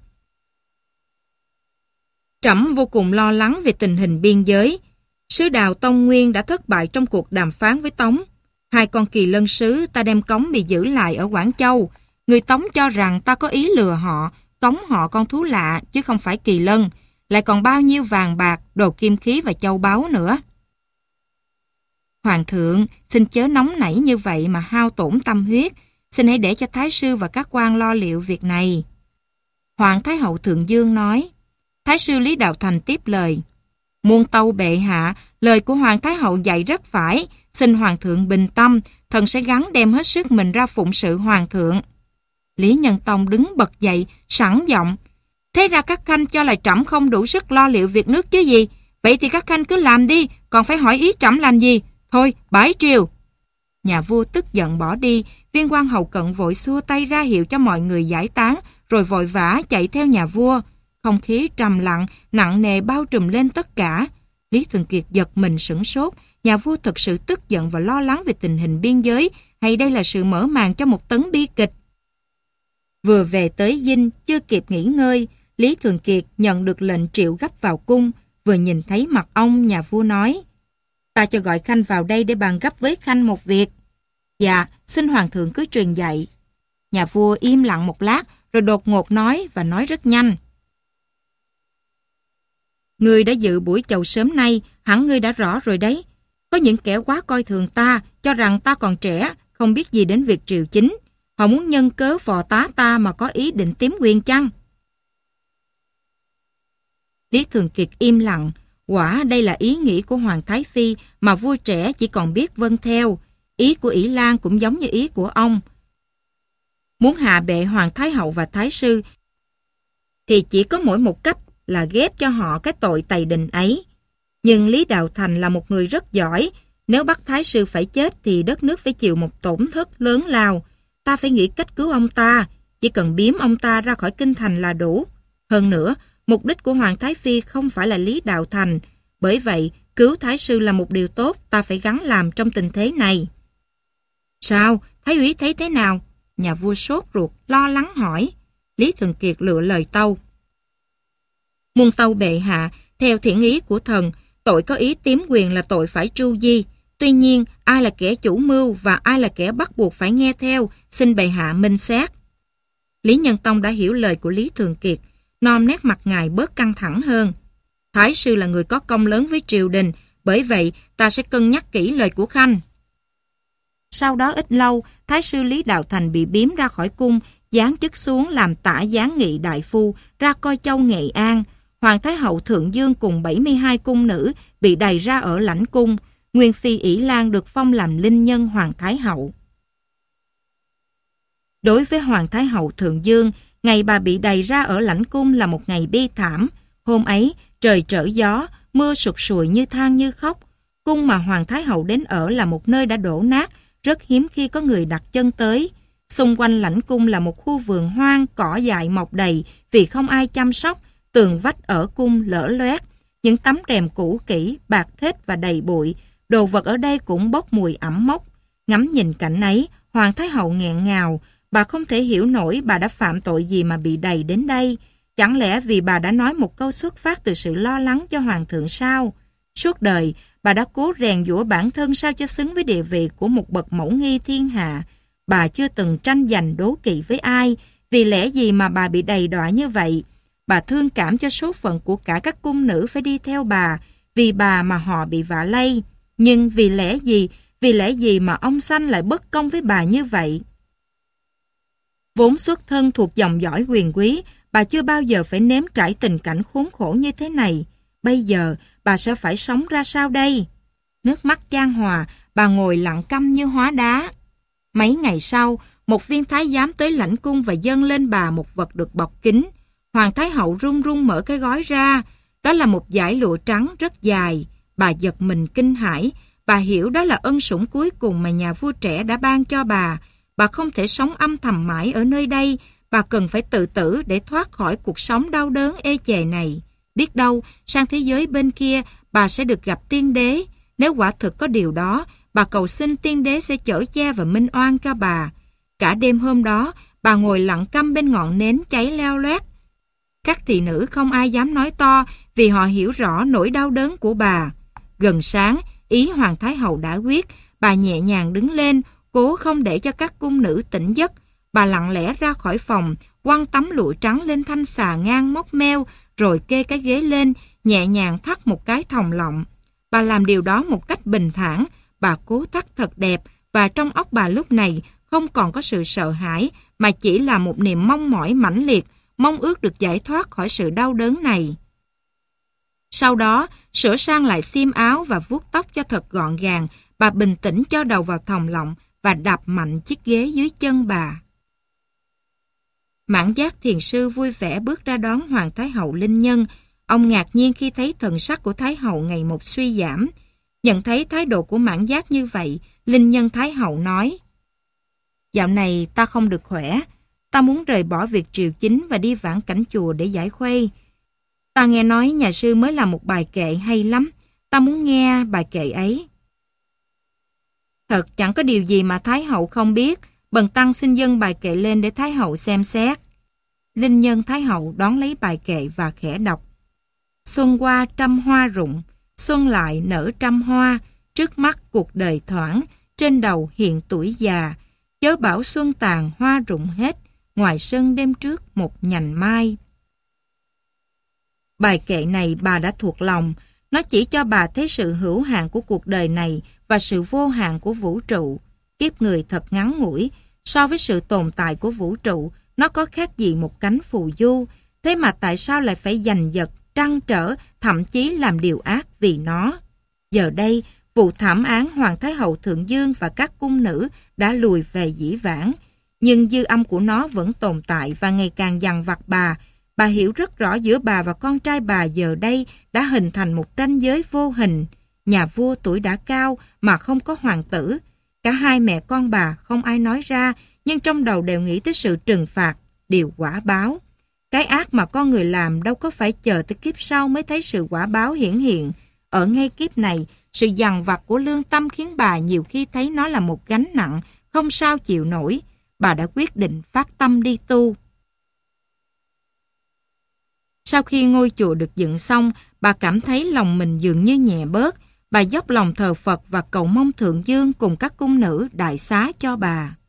Trẫm vô cùng lo lắng về tình hình biên giới. Sứ Đào Tông Nguyên đã thất bại trong cuộc đàm phán với Tống. Hai con Kỳ Lân sứ ta đem cống bị giữ lại ở Quảng Châu. Người Tống cho rằng ta có ý lừa họ, cống họ con thú lạ chứ không phải Kỳ Lân. Lại còn bao nhiêu vàng bạc, đồ kim khí và châu báu nữa. Hoàng thượng, xin chớ nóng nảy như vậy mà hao tổn tâm huyết. Xin hãy để cho Thái sư và các quan lo liệu việc này. Hoàng Thái hậu Thượng Dương nói. Thái sư Lý Đạo Thành tiếp lời: Muôn tâu bệ hạ, lời của Hoàng Thái Hậu dạy rất phải, xin Hoàng thượng bình tâm, thần sẽ gắng đem hết sức mình ra phụng sự Hoàng thượng. Lý Nhân Tông đứng bật dậy, sẵn giọng. Thế ra các khanh cho là trẫm không đủ sức lo liệu việc nước chứ gì? Vậy thì các khanh cứ làm đi, còn phải hỏi ý trẫm làm gì? Thôi, bãi triều. Nhà vua tức giận bỏ đi, viên quan hầu cận vội xua tay ra hiệu cho mọi người giải tán, rồi vội vã chạy theo nhà vua. Không khí trầm lặng, nặng nề bao trùm lên tất cả. Lý Thường Kiệt giật mình sửng sốt, nhà vua thật sự tức giận và lo lắng về tình hình biên giới, hay đây là sự mở màn cho một tấn bi kịch? Vừa về tới dinh, chưa kịp nghỉ ngơi, Lý Thường Kiệt nhận được lệnh triệu gấp vào cung. Vừa nhìn thấy mặt ông, nhà vua nói, ta cho gọi khanh vào đây để bàn gấp với khanh một việc. Dạ, xin Hoàng thượng cứ truyền dạy. Nhà vua im lặng một lát, rồi đột ngột nói và nói rất nhanh. Ngươi đã dự buổi chầu sớm nay, hẳn ngươi đã rõ rồi đấy. Có những kẻ quá coi thường ta, cho rằng ta còn trẻ, không biết gì đến việc triều chính. Họ muốn nhân cớ phò tá ta mà có ý định tiếm quyền chăng? Lý Thường Kiệt im lặng. Quả đây là ý nghĩ của Hoàng Thái Phi mà vua trẻ chỉ còn biết vâng theo. Ý của ỷ Lan cũng giống như ý của ông. Muốn hạ bệ Hoàng Thái Hậu và Thái Sư thì chỉ có mỗi một cách là ghép cho họ cái tội tày đình ấy. Nhưng Lý Đạo Thành là một người rất giỏi. Nếu bắt Thái Sư phải chết thì đất nước phải chịu một tổn thất lớn lao. Ta phải nghĩ cách cứu ông ta. Chỉ cần biếm ông ta ra khỏi kinh thành là đủ. Hơn nữa, mục đích của Hoàng Thái Phi không phải là Lý Đạo Thành. Bởi vậy, cứu Thái Sư là một điều tốt ta phải gắng làm trong tình thế này. Sao? Thái úy thấy thế nào? Nhà vua sốt ruột, lo lắng hỏi. Lý Thường Kiệt lựa lời tâu. Muôn tâu bệ hạ, theo thiện ý của thần, tội có ý tiếm quyền là tội phải tru di. Tuy nhiên, ai là kẻ chủ mưu và ai là kẻ bắt buộc phải nghe theo, xin bệ hạ minh xét. Lý Nhân Tông đã hiểu lời của Lý Thường Kiệt, nom nét mặt ngài bớt căng thẳng hơn. Thái Sư là người có công lớn với triều đình, bởi vậy ta sẽ cân nhắc kỹ lời của khanh. Sau đó ít lâu, Thái Sư Lý Đạo Thành bị biếm ra khỏi cung, giáng chức xuống làm tả giáng nghị đại phu, ra coi châu Nghệ An. Hoàng Thái Hậu Thượng Dương cùng bảy mươi hai cung nữ bị đày ra ở lãnh cung. Nguyên phi ỷ Lan được phong làm linh nhân Hoàng Thái Hậu. Đối với Hoàng Thái Hậu Thượng Dương, ngày bà bị đày ra ở lãnh cung là một ngày bi thảm. Hôm ấy, trời trở gió, mưa sụt sùi như than như khóc. Cung mà Hoàng Thái Hậu đến ở là một nơi đã đổ nát, rất hiếm khi có người đặt chân tới. Xung quanh lãnh cung là một khu vườn hoang, cỏ dại mọc đầy vì không ai chăm sóc. Tường vách ở cung lở loét, những tấm rèm cũ kỹ, bạc thết và đầy bụi. Đồ vật ở đây cũng bốc mùi ẩm mốc. Ngắm nhìn cảnh ấy, Hoàng Thái Hậu nghẹn ngào. Bà không thể hiểu nổi bà đã phạm tội gì mà bị đày đến đây. Chẳng lẽ vì bà đã nói một câu xuất phát từ sự lo lắng cho Hoàng thượng sao? Suốt đời, bà đã cố rèn giũa bản thân sao cho xứng với địa vị của một bậc mẫu nghi thiên hạ. Bà chưa từng tranh giành đố kỵ với ai. Vì lẽ gì mà bà bị đầy đọa như vậy? Bà thương cảm cho số phận của cả các cung nữ phải đi theo bà. Vì bà mà họ bị vạ lây. Nhưng vì lẽ gì, vì lẽ gì mà ông Sanh lại bất công với bà như vậy? Vốn xuất thân thuộc dòng dõi quyền quý, bà chưa bao giờ phải nếm trải tình cảnh khốn khổ như thế này. Bây giờ, bà sẽ phải sống ra sao đây? Nước mắt chan hòa, bà ngồi lặng câm như hóa đá. Mấy ngày sau, một viên thái giám tới lãnh cung và dâng lên bà một vật được bọc kín. Hoàng Thái Hậu run run mở cái gói ra. Đó là một dải lụa trắng rất dài. Bà giật mình kinh hãi. Bà hiểu đó là ân sủng cuối cùng mà nhà vua trẻ đã ban cho bà. Bà không thể sống âm thầm mãi ở nơi đây. Bà cần phải tự tử để thoát khỏi cuộc sống đau đớn ê chề này. Biết đâu, sang thế giới bên kia, bà sẽ được gặp tiên đế. Nếu quả thực có điều đó, bà cầu xin tiên đế sẽ chở che và minh oan cho bà. Cả đêm hôm đó, bà ngồi lặng câm bên ngọn nến cháy leo loét. Các thị nữ không ai dám nói to vì họ hiểu rõ nỗi đau đớn của bà. Gần sáng, ý Hoàng Thái Hậu đã quyết, bà nhẹ nhàng đứng lên, cố không để cho các cung nữ tỉnh giấc. Bà lặng lẽ ra khỏi phòng, quăng tấm lụa trắng lên thanh xà ngang móc meo, rồi kê cái ghế lên, nhẹ nhàng thắt một cái thòng lọng. Bà làm điều đó một cách bình thản, bà cố thắt thật đẹp, và trong óc bà lúc này không còn có sự sợ hãi, mà chỉ là một niềm mong mỏi mãnh liệt, mong ước được giải thoát khỏi sự đau đớn này. Sau đó, sửa sang lại xiêm áo và vuốt tóc cho thật gọn gàng, bà bình tĩnh cho đầu vào thòng lọng và đạp mạnh chiếc ghế dưới chân bà. Mãn Giác thiền sư vui vẻ bước ra đón Hoàng Thái hậu Linh Nhân. Ông ngạc nhiên khi thấy thần sắc của Thái hậu ngày một suy giảm. Nhận thấy thái độ của Mãn Giác như vậy, Linh Nhân Thái hậu nói: Dạo này ta không được khỏe, ta muốn rời bỏ việc triều chính và đi vãn cảnh chùa để giải khuây. Ta nghe nói nhà sư mới làm một bài kệ hay lắm, ta muốn nghe bài kệ ấy. Thật chẳng có điều gì mà Thái hậu không biết, bần tăng xin dâng bài kệ lên để Thái hậu xem xét. Linh Nhân Thái hậu đón lấy bài kệ và khẽ đọc: Xuân qua trăm hoa rụng, xuân lại nở trăm hoa, trước mắt cuộc đời thoảng, trên đầu hiện tuổi già, chớ bảo xuân tàn hoa rụng hết, ngoài sân đêm trước một nhành mai. Bài kệ này bà đã thuộc lòng, nó chỉ cho bà thấy sự hữu hạn của cuộc đời này và sự vô hạn của vũ trụ. Kiếp người thật ngắn ngủi, so với sự tồn tại của vũ trụ, nó có khác gì một cánh phù du, thế mà tại sao lại phải giành giật, trăn trở, thậm chí làm điều ác vì nó. Giờ đây, vụ thảm án Hoàng Thái hậu Thượng Dương và các cung nữ đã lùi về dĩ vãng, nhưng dư âm của nó vẫn tồn tại và ngày càng dằn vặt bà. Bà hiểu rất rõ giữa bà và con trai bà giờ đây đã hình thành một ranh giới vô hình. Nhà vua tuổi đã cao mà không có hoàng tử. Cả hai mẹ con bà không ai nói ra, nhưng trong đầu đều nghĩ tới sự trừng phạt, điều quả báo. Cái ác mà con người làm đâu có phải chờ tới kiếp sau mới thấy sự quả báo hiển hiện. Ở ngay kiếp này, sự dằn vặt của lương tâm khiến bà nhiều khi thấy nó là một gánh nặng, không sao chịu nổi. Bà đã quyết định phát tâm đi tu. Sau khi ngôi chùa được dựng xong, bà cảm thấy lòng mình dường như nhẹ bớt. Bà dốc lòng thờ Phật và cầu mong Thượng Dương cùng các cung nữ đại xá cho bà.